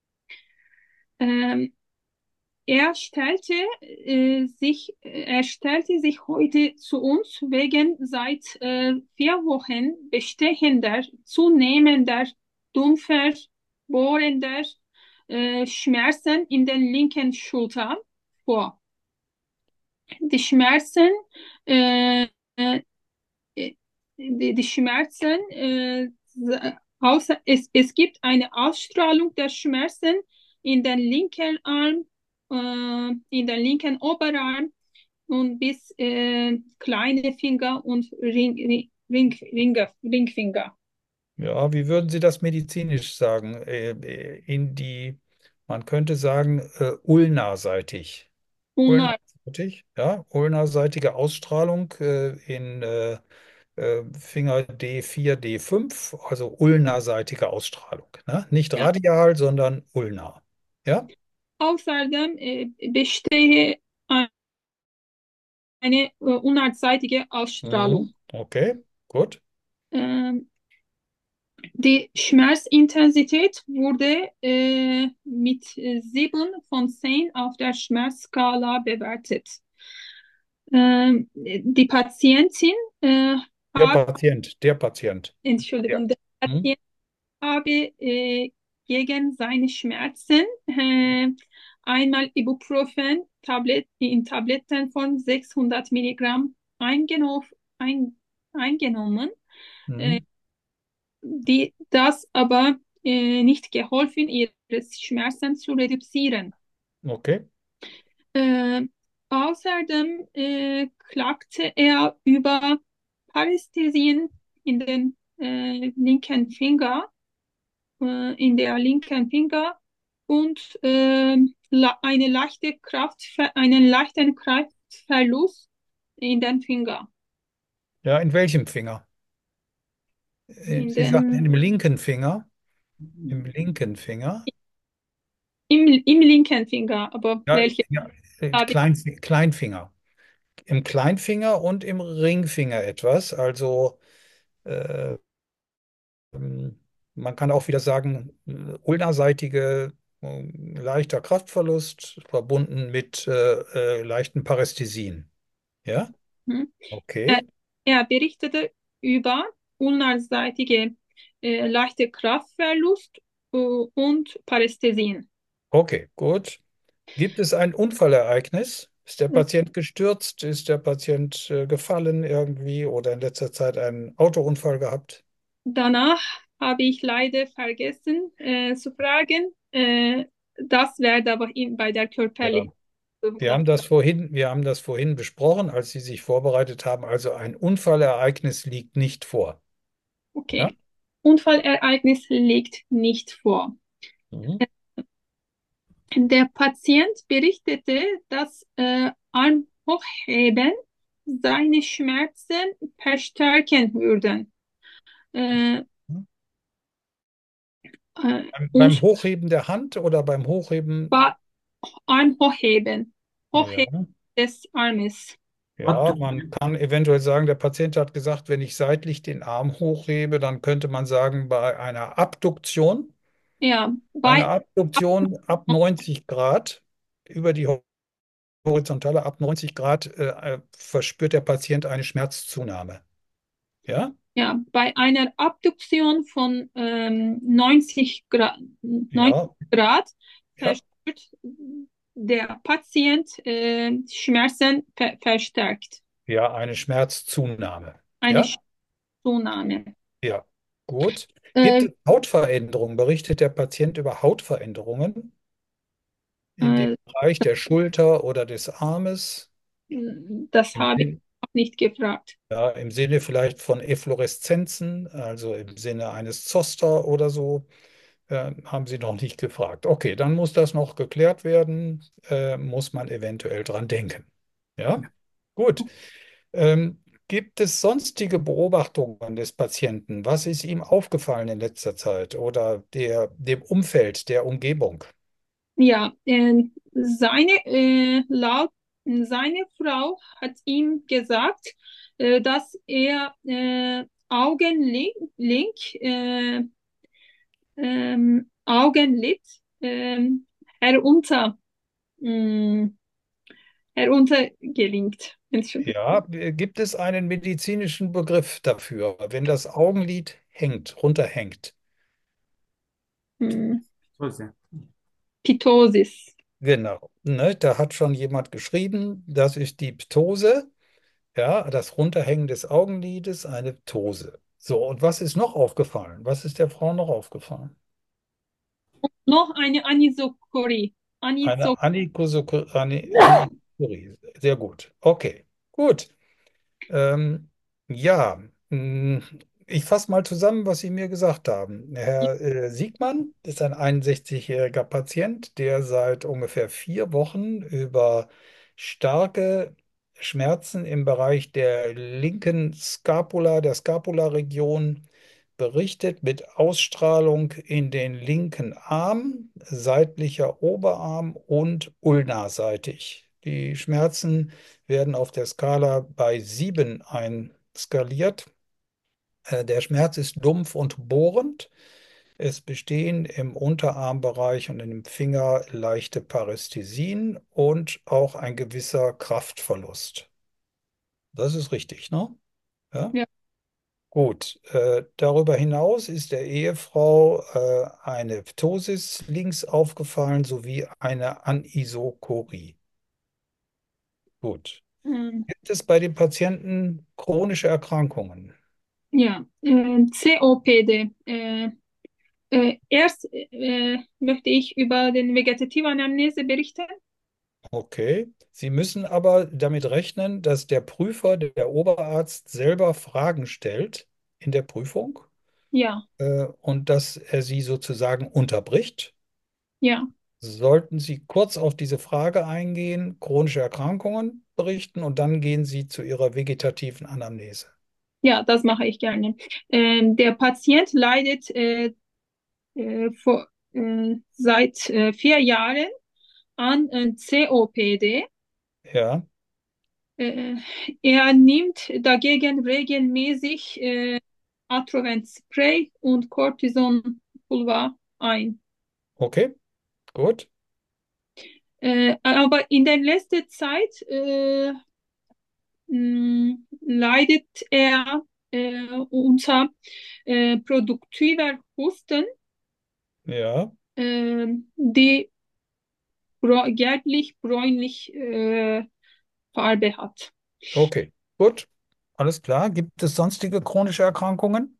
Speaker 2: Ähm, er stellte, äh, sich, er stellte sich heute zu uns wegen seit äh, vier Wochen bestehender, zunehmender, dumpfer, bohrender äh, Schmerzen in der linken Schulter vor. Die Schmerzen äh, äh, die, die Schmerzen, äh, außer, es, es gibt eine Ausstrahlung der Schmerzen in den linken Arm, äh, in den linken Oberarm und bis äh, kleine Finger und Ring, Ring, Ring, Ringe- Ringfinger.
Speaker 3: Ja, wie würden Sie das medizinisch sagen? Äh, äh, in die, man könnte sagen, äh, ulnarseitig.
Speaker 2: Ulnar,
Speaker 3: Ulnarseitig, ja, ulnarseitige Ausstrahlung äh, in äh, äh, Finger D vier, D fünf, also ulnarseitige Ausstrahlung. Ne? Nicht
Speaker 2: ja.
Speaker 3: radial, sondern ulnar. Ja?
Speaker 2: Außerdem äh, bestehe eine äh, unarztseitige Ausstrahlung.
Speaker 3: Mhm. Okay, gut.
Speaker 2: Ähm, Die Schmerzintensität wurde äh, mit sieben von zehn auf der Schmerzskala bewertet. Ähm, die Patientin äh,
Speaker 3: Der
Speaker 2: hat,
Speaker 3: Patient, der Patient. Ja.
Speaker 2: Entschuldigung, der
Speaker 3: Mhm.
Speaker 2: Patient habe äh, gegen seine Schmerzen äh, einmal Ibuprofen Tablet, in Tablettenform sechshundert Milligramm eingenommen, ein, eingenommen. Äh,
Speaker 3: Mhm.
Speaker 2: die, das aber äh, nicht geholfen, ihre Schmerzen zu reduzieren.
Speaker 3: Okay.
Speaker 2: Äh, Außerdem äh, klagte er über Parästhesien in den äh, linken Finger, äh, in der linken Finger und äh, la eine leichte Kraft, einen leichten Kraftverlust in den Finger,
Speaker 3: Ja, in welchem Finger? Äh,
Speaker 2: in
Speaker 3: Sie sagten
Speaker 2: den,
Speaker 3: im linken Finger. Im linken Finger.
Speaker 2: im, im linken Finger, aber
Speaker 3: Ja,
Speaker 2: welche
Speaker 3: ja, äh,
Speaker 2: habe ich?
Speaker 3: Klein, Kleinfinger. Im Kleinfinger und im Ringfinger etwas. Also äh, ähm, man kann auch wieder sagen, äh, ulnerseitige äh, leichter Kraftverlust verbunden mit äh, äh, leichten Parästhesien. Ja,
Speaker 2: Hm? Er,
Speaker 3: okay.
Speaker 2: er berichtete über unarztseitige äh, leichte Kraftverlust äh, und Parästhesien.
Speaker 3: Okay, gut. Gibt es ein Unfallereignis? Ist der Patient gestürzt? Ist der Patient äh, gefallen irgendwie oder in letzter Zeit einen Autounfall gehabt?
Speaker 2: Danach habe ich leider vergessen äh, zu fragen. Äh, das wird aber in, bei der
Speaker 3: Ja.
Speaker 2: körperlichen
Speaker 3: Wir
Speaker 2: Untersuchung.
Speaker 3: haben das vorhin, wir haben das vorhin besprochen, als Sie sich vorbereitet haben. Also ein Unfallereignis liegt nicht vor. Ja?
Speaker 2: Okay. Unfallereignis liegt nicht vor.
Speaker 3: Mhm.
Speaker 2: Der Patient berichtete, dass äh, Arm hochheben seine Schmerzen verstärken würden. Äh, äh,
Speaker 3: Beim, beim
Speaker 2: und
Speaker 3: Hochheben der Hand oder beim Hochheben,
Speaker 2: zwar Arm hochheben,
Speaker 3: ja,
Speaker 2: Hochheben des Armes.
Speaker 3: ja, man kann eventuell sagen, der Patient hat gesagt, wenn ich seitlich den Arm hochhebe, dann könnte man sagen, bei einer Abduktion,
Speaker 2: Ja,
Speaker 3: eine
Speaker 2: bei
Speaker 3: Abduktion ab neunzig Grad über die horizontale ab neunzig Grad äh, äh, verspürt der Patient eine Schmerzzunahme. Ja?
Speaker 2: Ja, bei einer Abduktion von ähm, neunzig Grad, neunzig
Speaker 3: Ja,
Speaker 2: Grad
Speaker 3: ja,
Speaker 2: verspürt der Patient äh, Schmerzen ver verstärkt.
Speaker 3: ja, eine Schmerzzunahme.
Speaker 2: Eine
Speaker 3: Ja,
Speaker 2: Zunahme.
Speaker 3: ja, gut. Gibt
Speaker 2: Äh,
Speaker 3: es Hautveränderungen? Berichtet der Patient über Hautveränderungen in dem
Speaker 2: äh,
Speaker 3: Bereich der Schulter oder des Armes?
Speaker 2: Das
Speaker 3: Im
Speaker 2: habe ich
Speaker 3: Sinn-
Speaker 2: auch nicht gefragt.
Speaker 3: Ja, im Sinne vielleicht von Effloreszenzen, also im Sinne eines Zoster oder so, äh, haben Sie noch nicht gefragt. Okay, dann muss das noch geklärt werden, äh, muss man eventuell dran denken. Ja, gut. Ähm, gibt es sonstige Beobachtungen des Patienten? Was ist ihm aufgefallen in letzter Zeit oder der, dem Umfeld, der Umgebung?
Speaker 2: Ja, äh, seine, äh, laut, seine Frau hat ihm gesagt, äh, dass er äh, Augenlid, link, äh, ähm, Augenlid ähm, herunter, mh, heruntergelinkt. Entschuldigung.
Speaker 3: Ja, äh, gibt es einen medizinischen Begriff dafür, wenn das Augenlid hängt, runterhängt?
Speaker 2: Hm,
Speaker 1: So sehr.
Speaker 2: Ptosis.
Speaker 3: Genau, ne, da hat schon jemand geschrieben, das ist die Ptose, ja, das Runterhängen des Augenlides, eine Ptose. So, und was ist noch aufgefallen? Was ist der Frau noch aufgefallen?
Speaker 2: Noch eine Anisokorie.
Speaker 3: Eine
Speaker 2: Aniso
Speaker 3: Anikosoko- Ani- Anikorie. Sehr gut. Okay, gut. Ähm, ja, mh, ich fasse mal zusammen, was Sie mir gesagt haben. Herr äh, Siegmann ist ein einundsechzigjähriger Patient, der seit ungefähr vier Wochen über starke Schmerzen im Bereich der linken Scapula, der Scapula-Region berichtet, mit Ausstrahlung in den linken Arm, seitlicher Oberarm und ulnaseitig. Die Schmerzen werden auf der Skala bei sieben einskaliert. Äh, Der Schmerz ist dumpf und bohrend. Es bestehen im Unterarmbereich und in dem Finger leichte Parästhesien und auch ein gewisser Kraftverlust. Das ist richtig, ne? Ja?
Speaker 2: Ja.
Speaker 3: Gut. Äh, darüber hinaus ist der Ehefrau äh, eine Ptosis links aufgefallen sowie eine Anisokorie. Gut.
Speaker 2: hm,
Speaker 3: Gibt es bei den Patienten chronische Erkrankungen?
Speaker 2: ja, äh, C O P D. Äh, äh, erst äh, möchte ich über den vegetative Anamnese berichten.
Speaker 3: Okay. Sie müssen aber damit rechnen, dass der Prüfer, der Oberarzt, selber Fragen stellt in der Prüfung
Speaker 2: Ja,
Speaker 3: äh, und dass er sie sozusagen unterbricht.
Speaker 2: ja,
Speaker 3: Sollten Sie kurz auf diese Frage eingehen, chronische Erkrankungen berichten und dann gehen Sie zu Ihrer vegetativen Anamnese.
Speaker 2: ja, das mache ich gerne. Ähm, der Patient leidet äh, äh, vor, äh, seit äh, vier Jahren an äh, C O P D.
Speaker 3: Ja,
Speaker 2: Äh, Er nimmt dagegen regelmäßig äh, Atrovent Spray und Cortisonpulver ein.
Speaker 3: okay, gut.
Speaker 2: Äh, aber in der letzten Zeit äh, mh, leidet er äh, unter äh, produktiver Husten,
Speaker 3: Ja,
Speaker 2: äh, die bro gelblich-bräunlich äh, Farbe hat.
Speaker 3: okay, gut. Alles klar. Gibt es sonstige chronische Erkrankungen?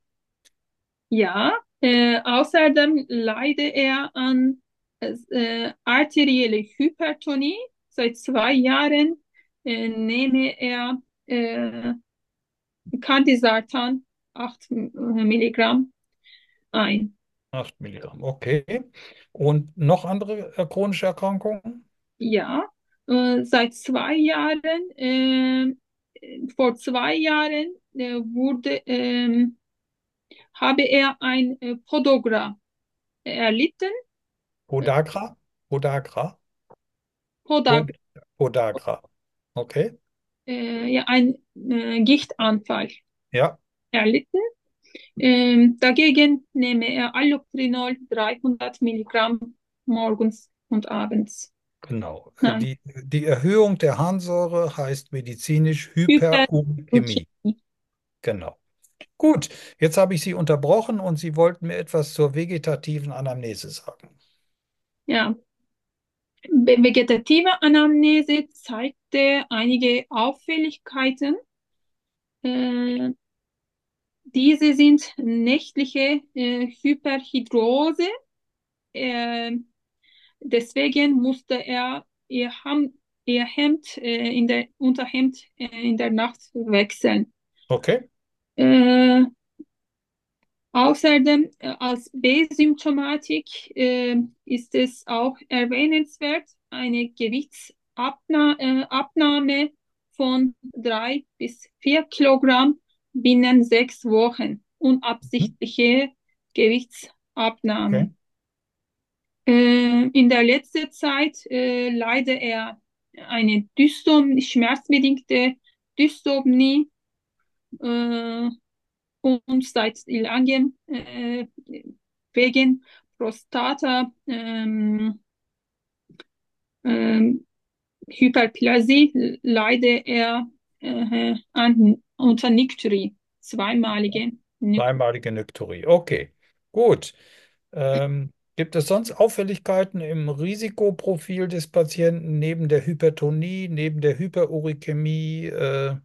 Speaker 2: Ja, äh, außerdem leide er an äh, arterielle Hypertonie. Seit zwei Jahren äh, nehme er äh, Candesartan acht Milligramm ein.
Speaker 3: Acht Milligramm, okay. Und noch andere äh, chronische Erkrankungen?
Speaker 2: Ja, äh, seit zwei Jahren, äh, vor zwei Jahren äh, wurde, ähm, habe er ein äh, Podogra erlitten.
Speaker 3: Podagra? Podagra?
Speaker 2: Podag,
Speaker 3: Pod Podagra. Okay.
Speaker 2: äh, ja, ein äh, Gichtanfall
Speaker 3: Ja,
Speaker 2: erlitten. Ähm, dagegen nehme er Alloprinol dreihundert Milligramm morgens und abends.
Speaker 3: genau. Äh,
Speaker 2: Nein,
Speaker 3: Die, die Erhöhung der Harnsäure heißt medizinisch Hyperurämie.
Speaker 2: Hyperglykämie.
Speaker 3: Genau. Gut, jetzt habe ich Sie unterbrochen und Sie wollten mir etwas zur vegetativen Anamnese sagen.
Speaker 2: Ja, Be- vegetative Anamnese zeigte einige Auffälligkeiten. Äh, diese sind nächtliche äh, Hyperhidrose. Äh, deswegen musste er ihr, Ham ihr Hemd äh, in der Unterhemd äh, in der Nacht wechseln.
Speaker 3: Okay,
Speaker 2: Äh, Außerdem äh, als B-Symptomatik äh, ist es auch erwähnenswert, eine Gewichtsabnahme von drei bis vier Kilogramm binnen sechs Wochen.
Speaker 3: Mhm.
Speaker 2: Unabsichtliche
Speaker 3: Okay.
Speaker 2: Gewichtsabnahme. Äh, in der letzten Zeit äh, leidet er eine Dystom schmerzbedingte Dystomie äh, und seit langem äh, wegen Prostata ähm, ähm, Hyperplasie leidet er äh, an unter Nykturie, zweimalige Nykturie.
Speaker 3: Zweimalige Nykturie. Okay, gut. Ähm, gibt es sonst Auffälligkeiten im Risikoprofil des Patienten neben der Hypertonie, neben der Hyperurikämie, äh,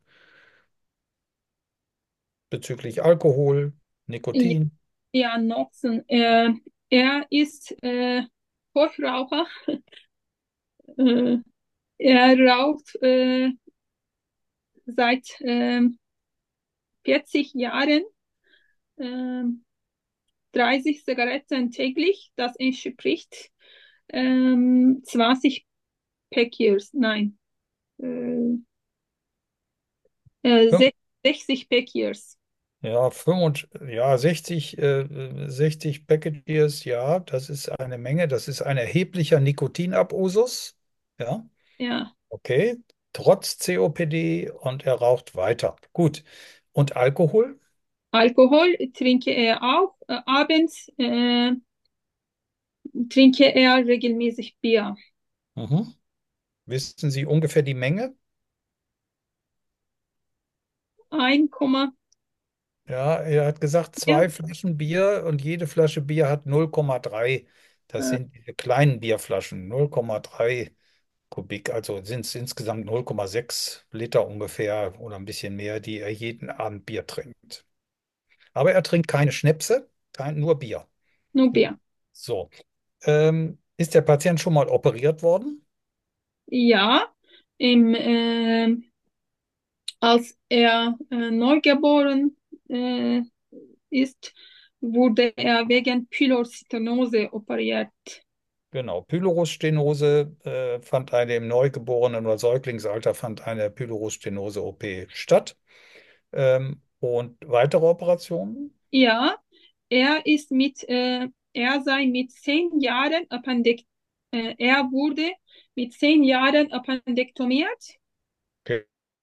Speaker 3: bezüglich Alkohol, Nikotin?
Speaker 2: Ja, Noxen. Äh, er ist äh, Hochraucher. Äh, er raucht äh, seit ähm, vierzig Jahren ähm, dreißig Zigaretten täglich. Das entspricht ähm, zwanzig Packiers. Nein, äh, äh,
Speaker 3: Fün-
Speaker 2: se- sechzig Packiers.
Speaker 3: Ja, fünfund, ja sechzig, äh, sechzig Packages, ja, das ist eine Menge, das ist ein erheblicher Nikotinabusus. Ja,
Speaker 2: Ja,
Speaker 3: okay. Trotz C O P D und er raucht weiter. Gut. Und Alkohol?
Speaker 2: Alkohol trinke er auch. Äh, abends äh, trinke er regelmäßig Bier.
Speaker 3: Mhm. Wissen Sie ungefähr die Menge?
Speaker 2: eins Komma vier.
Speaker 3: Ja, er hat gesagt, zwei Flaschen Bier und jede Flasche Bier hat null Komma drei. Das
Speaker 2: Äh,
Speaker 3: sind diese kleinen Bierflaschen, null Komma drei Kubik, also sind es insgesamt null Komma sechs Liter ungefähr oder ein bisschen mehr, die er jeden Abend Bier trinkt. Aber er trinkt keine Schnäpse, kein, nur Bier.
Speaker 2: nur Bier.
Speaker 3: So, ähm, ist der Patient schon mal operiert worden?
Speaker 2: Ja, im, äh, als er äh, neugeboren äh, ist, wurde er wegen Pylorstenose operiert.
Speaker 3: Genau, Pylorusstenose äh, fand eine im Neugeborenen- oder Säuglingsalter fand eine Pylorusstenose-O P statt. Ähm, und weitere Operationen?
Speaker 2: Ja, er ist mit, äh, er sei mit zehn Jahren appendek äh, er wurde mit zehn Jahren appendektomiert.
Speaker 3: Okay.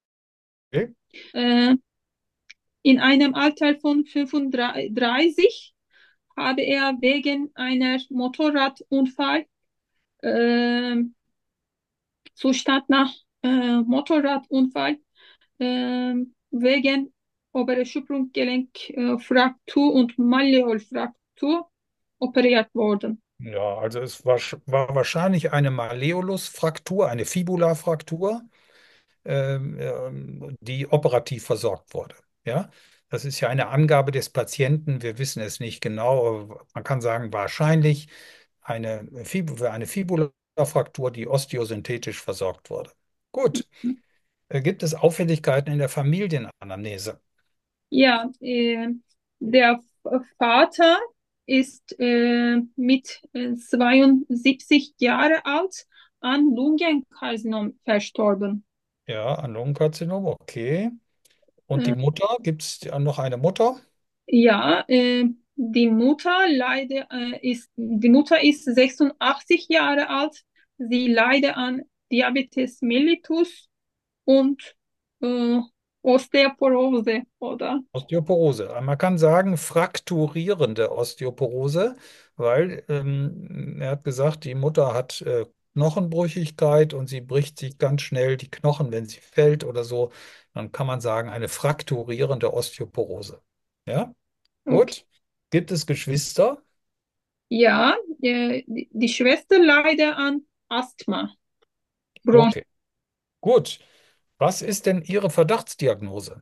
Speaker 2: Äh, in einem Alter von fünfunddreißig habe er wegen einer Motorradunfall äh, Zustand nach äh, Motorradunfall äh, wegen obere Sprunggelenkfraktur und Malleolfraktur operiert worden.
Speaker 3: Ja, also es war, sch- war wahrscheinlich eine Malleolusfraktur, eine Fibularfraktur, ähm, ähm, die operativ versorgt wurde. Ja, das ist ja eine Angabe des Patienten. Wir wissen es nicht genau, aber man kann sagen, wahrscheinlich eine, Fib eine Fibularfraktur, die osteosynthetisch versorgt wurde. Gut. Äh, Gibt es Auffälligkeiten in der Familienanamnese?
Speaker 2: Ja, äh, der Vater ist äh, mit äh, zweiundsiebzig Jahre alt an Lungenkarzinom verstorben.
Speaker 3: Ja, ein Lungenkarzinom, okay. Und die
Speaker 2: Äh,
Speaker 3: Mutter, gibt es noch eine Mutter?
Speaker 2: ja, äh, die Mutter leide, äh, ist, die Mutter ist sechsundachtzig Jahre alt. Sie leidet an Diabetes mellitus und äh, Osteoporose, oder?
Speaker 3: Osteoporose. Man kann sagen, frakturierende Osteoporose, weil ähm, er hat gesagt, die Mutter hat äh, Knochenbrüchigkeit und sie bricht sich ganz schnell die Knochen, wenn sie fällt oder so. Dann kann man sagen, eine frakturierende Osteoporose. Ja,
Speaker 2: Okay.
Speaker 3: gut. Gibt es Geschwister?
Speaker 2: Ja, äh, die, die Schwester leidet an Asthma. Bronch.
Speaker 3: Okay, gut. Was ist denn Ihre Verdachtsdiagnose?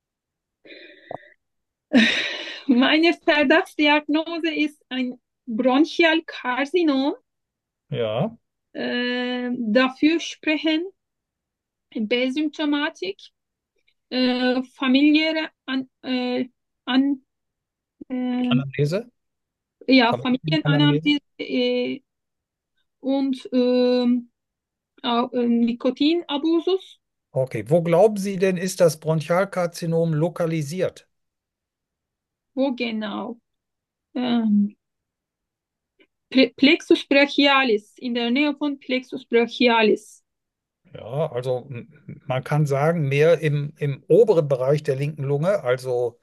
Speaker 2: Meine Verdachtsdiagnose ist ein Bronchialkarzinom.
Speaker 3: Ja,
Speaker 2: Äh, dafür sprechen B-Symptomatik, äh, familiäre an, äh, an, äh,
Speaker 3: Anamnese?
Speaker 2: ja,
Speaker 3: Familienanamnese?
Speaker 2: Familienanalyse äh, und ähm, auch, äh, Nikotinabusus.
Speaker 3: Okay, wo glauben Sie denn, ist das Bronchialkarzinom lokalisiert?
Speaker 2: Wo genau? Ähm, Ple- Plexus brachialis, in der Nähe von Plexus brachialis.
Speaker 3: Ja, also m- man kann sagen, mehr im, im oberen Bereich der linken Lunge, also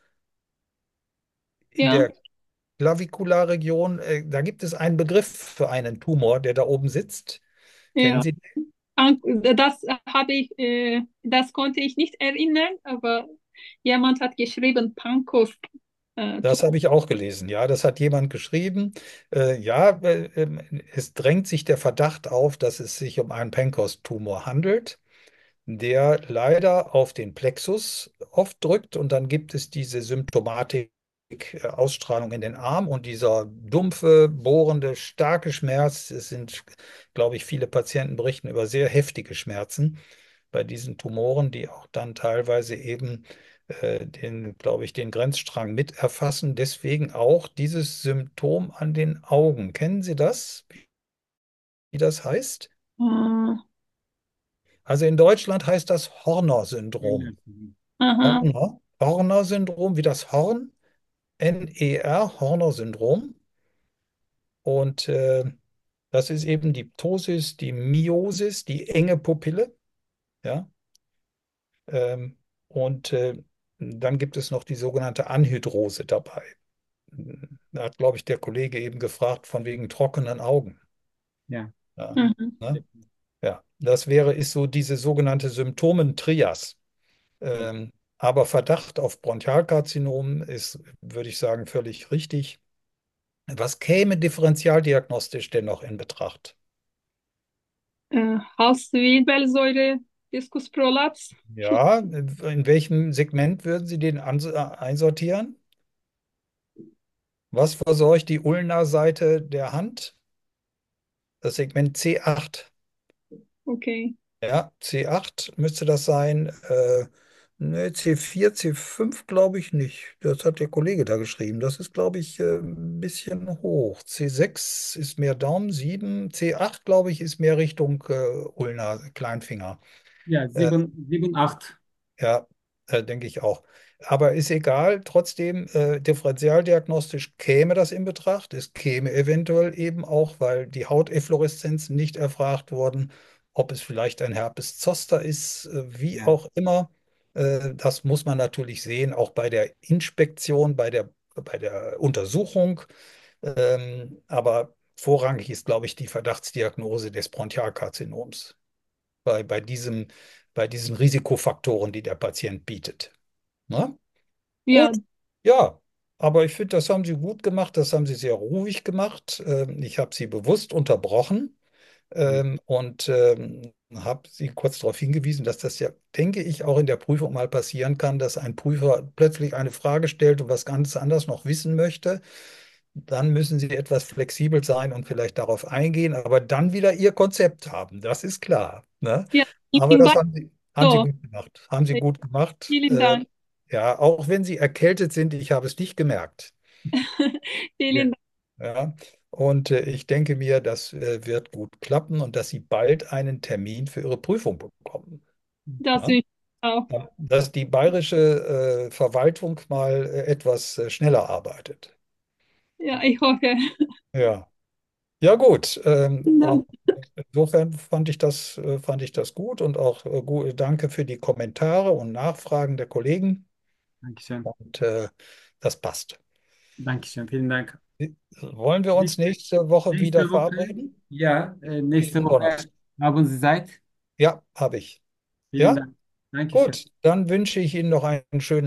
Speaker 3: in
Speaker 2: Ja,
Speaker 3: der Klavikularregion, äh, da gibt es einen Begriff für einen Tumor, der da oben sitzt. Kennen
Speaker 2: ja.
Speaker 3: Sie?
Speaker 2: An- Das habe ich, äh, das konnte ich nicht erinnern, aber jemand hat geschrieben, Pankos. Äh,
Speaker 3: Das habe ich auch gelesen. Ja, das hat jemand geschrieben. Äh, ja, äh, ähm, es drängt sich der Verdacht auf, dass es sich um einen Pankhurst-Tumor handelt, der leider auf den Plexus oft drückt und dann gibt es diese Symptomatik, äh, Ausstrahlung in den Arm und dieser dumpfe, bohrende, starke Schmerz. Es sind, glaube ich, viele Patienten berichten über sehr heftige Schmerzen bei diesen Tumoren, die auch dann teilweise eben äh, den, glaube ich, den Grenzstrang mit erfassen. Deswegen auch dieses Symptom an den Augen. Kennen Sie das, wie das heißt?
Speaker 2: äh,
Speaker 3: Also in Deutschland heißt das Horner-Syndrom.
Speaker 2: aha,
Speaker 3: Horner, Horner-Syndrom, wie das Horn, N E R, Horner-Syndrom. Und äh, das ist eben die Ptosis, die Miosis, die enge Pupille. Ja? Ähm, und äh, dann gibt es noch die sogenannte Anhydrose dabei. Da hat, glaube ich, der Kollege eben gefragt, von wegen trockenen Augen.
Speaker 1: Ja.
Speaker 3: Ja,
Speaker 2: mhm.
Speaker 3: ne? Ja, das wäre, ist so diese sogenannte Symptomentrias. Ähm, aber Verdacht auf Bronchialkarzinom ist, würde ich sagen, völlig richtig. Was käme differentialdiagnostisch denn noch in Betracht?
Speaker 2: Äh, Halswirbelsäure, Diskusprolaps.
Speaker 3: Ja, in welchem Segment würden Sie den ans- äh, einsortieren? Was verseucht die Ulna-Seite der Hand? Das Segment C acht.
Speaker 2: Okay.
Speaker 3: Ja, C acht müsste das sein. Äh, ne, C vier, C fünf glaube ich nicht. Das hat der Kollege da geschrieben. Das ist, glaube ich, äh, ein bisschen hoch. C sechs ist mehr Daumen, sieben. C acht, glaube ich, ist mehr Richtung äh, Ulna, Kleinfinger.
Speaker 1: Ja,
Speaker 3: Äh,
Speaker 1: sieben, sieben, acht.
Speaker 3: ja, äh, denke ich auch. Aber ist egal, trotzdem, äh, differentialdiagnostisch käme das in Betracht. Es käme eventuell eben auch, weil die Hauteffloreszenzen nicht erfragt wurden, ob es vielleicht ein Herpes zoster ist, äh, wie
Speaker 1: Ja,
Speaker 3: auch immer. Äh, das muss man natürlich sehen, auch bei der Inspektion, bei der, bei der Untersuchung. Ähm, aber vorrangig ist, glaube ich, die Verdachtsdiagnose des Bronchialkarzinoms bei, bei diesem, bei diesen Risikofaktoren, die der Patient bietet. Ne?
Speaker 2: Ja,
Speaker 3: Gut, ja, aber ich finde, das haben Sie gut gemacht, das haben Sie sehr ruhig gemacht. Ähm, ich habe Sie bewusst unterbrochen
Speaker 1: danke.
Speaker 3: ähm, und ähm, habe Sie kurz darauf hingewiesen, dass das ja, denke ich, auch in der Prüfung mal passieren kann, dass ein Prüfer plötzlich eine Frage stellt und was ganz anderes noch wissen möchte. Dann müssen Sie etwas flexibel sein und vielleicht darauf eingehen, aber dann wieder Ihr Konzept haben. Das ist klar. Ne?
Speaker 2: ja, ich
Speaker 3: Aber
Speaker 2: bin
Speaker 3: das
Speaker 2: bei
Speaker 3: haben Sie, haben Sie
Speaker 2: so.
Speaker 3: gut gemacht. Haben Sie
Speaker 2: Äh,
Speaker 3: gut gemacht.
Speaker 2: Vielen
Speaker 3: Äh,
Speaker 2: Dank.
Speaker 3: ja, auch wenn Sie erkältet sind, ich habe es nicht gemerkt.
Speaker 1: Ja,
Speaker 2: Vielen Dank.
Speaker 3: Ja. Und äh, ich denke mir, das äh, wird gut klappen und dass Sie bald einen Termin für Ihre Prüfung bekommen.
Speaker 2: Das
Speaker 3: Ja?
Speaker 2: wünsche ich auch.
Speaker 3: Ja, dass die bayerische äh, Verwaltung mal äh, etwas äh, schneller arbeitet.
Speaker 2: Ja, ich hoffe.
Speaker 3: Ja. Ja gut, ähm,
Speaker 2: Vielen
Speaker 3: und
Speaker 2: Dank.
Speaker 3: insofern fand ich das, äh, fand ich das gut und auch äh, gut, danke für die Kommentare und Nachfragen der Kollegen
Speaker 1: Dankeschön.
Speaker 3: und äh, das passt.
Speaker 1: Dankeschön. Vielen Dank.
Speaker 3: Wollen wir uns
Speaker 1: Nächste,
Speaker 3: nächste Woche wieder
Speaker 1: nächste Woche,
Speaker 3: verabreden?
Speaker 1: ja, äh, nächste
Speaker 3: Nächsten
Speaker 1: Woche
Speaker 3: Donnerstag.
Speaker 1: haben Sie Zeit.
Speaker 3: Ja, habe ich.
Speaker 1: Vielen
Speaker 3: Ja,
Speaker 1: Dank. Dankeschön.
Speaker 3: gut, dann wünsche ich Ihnen noch einen schönen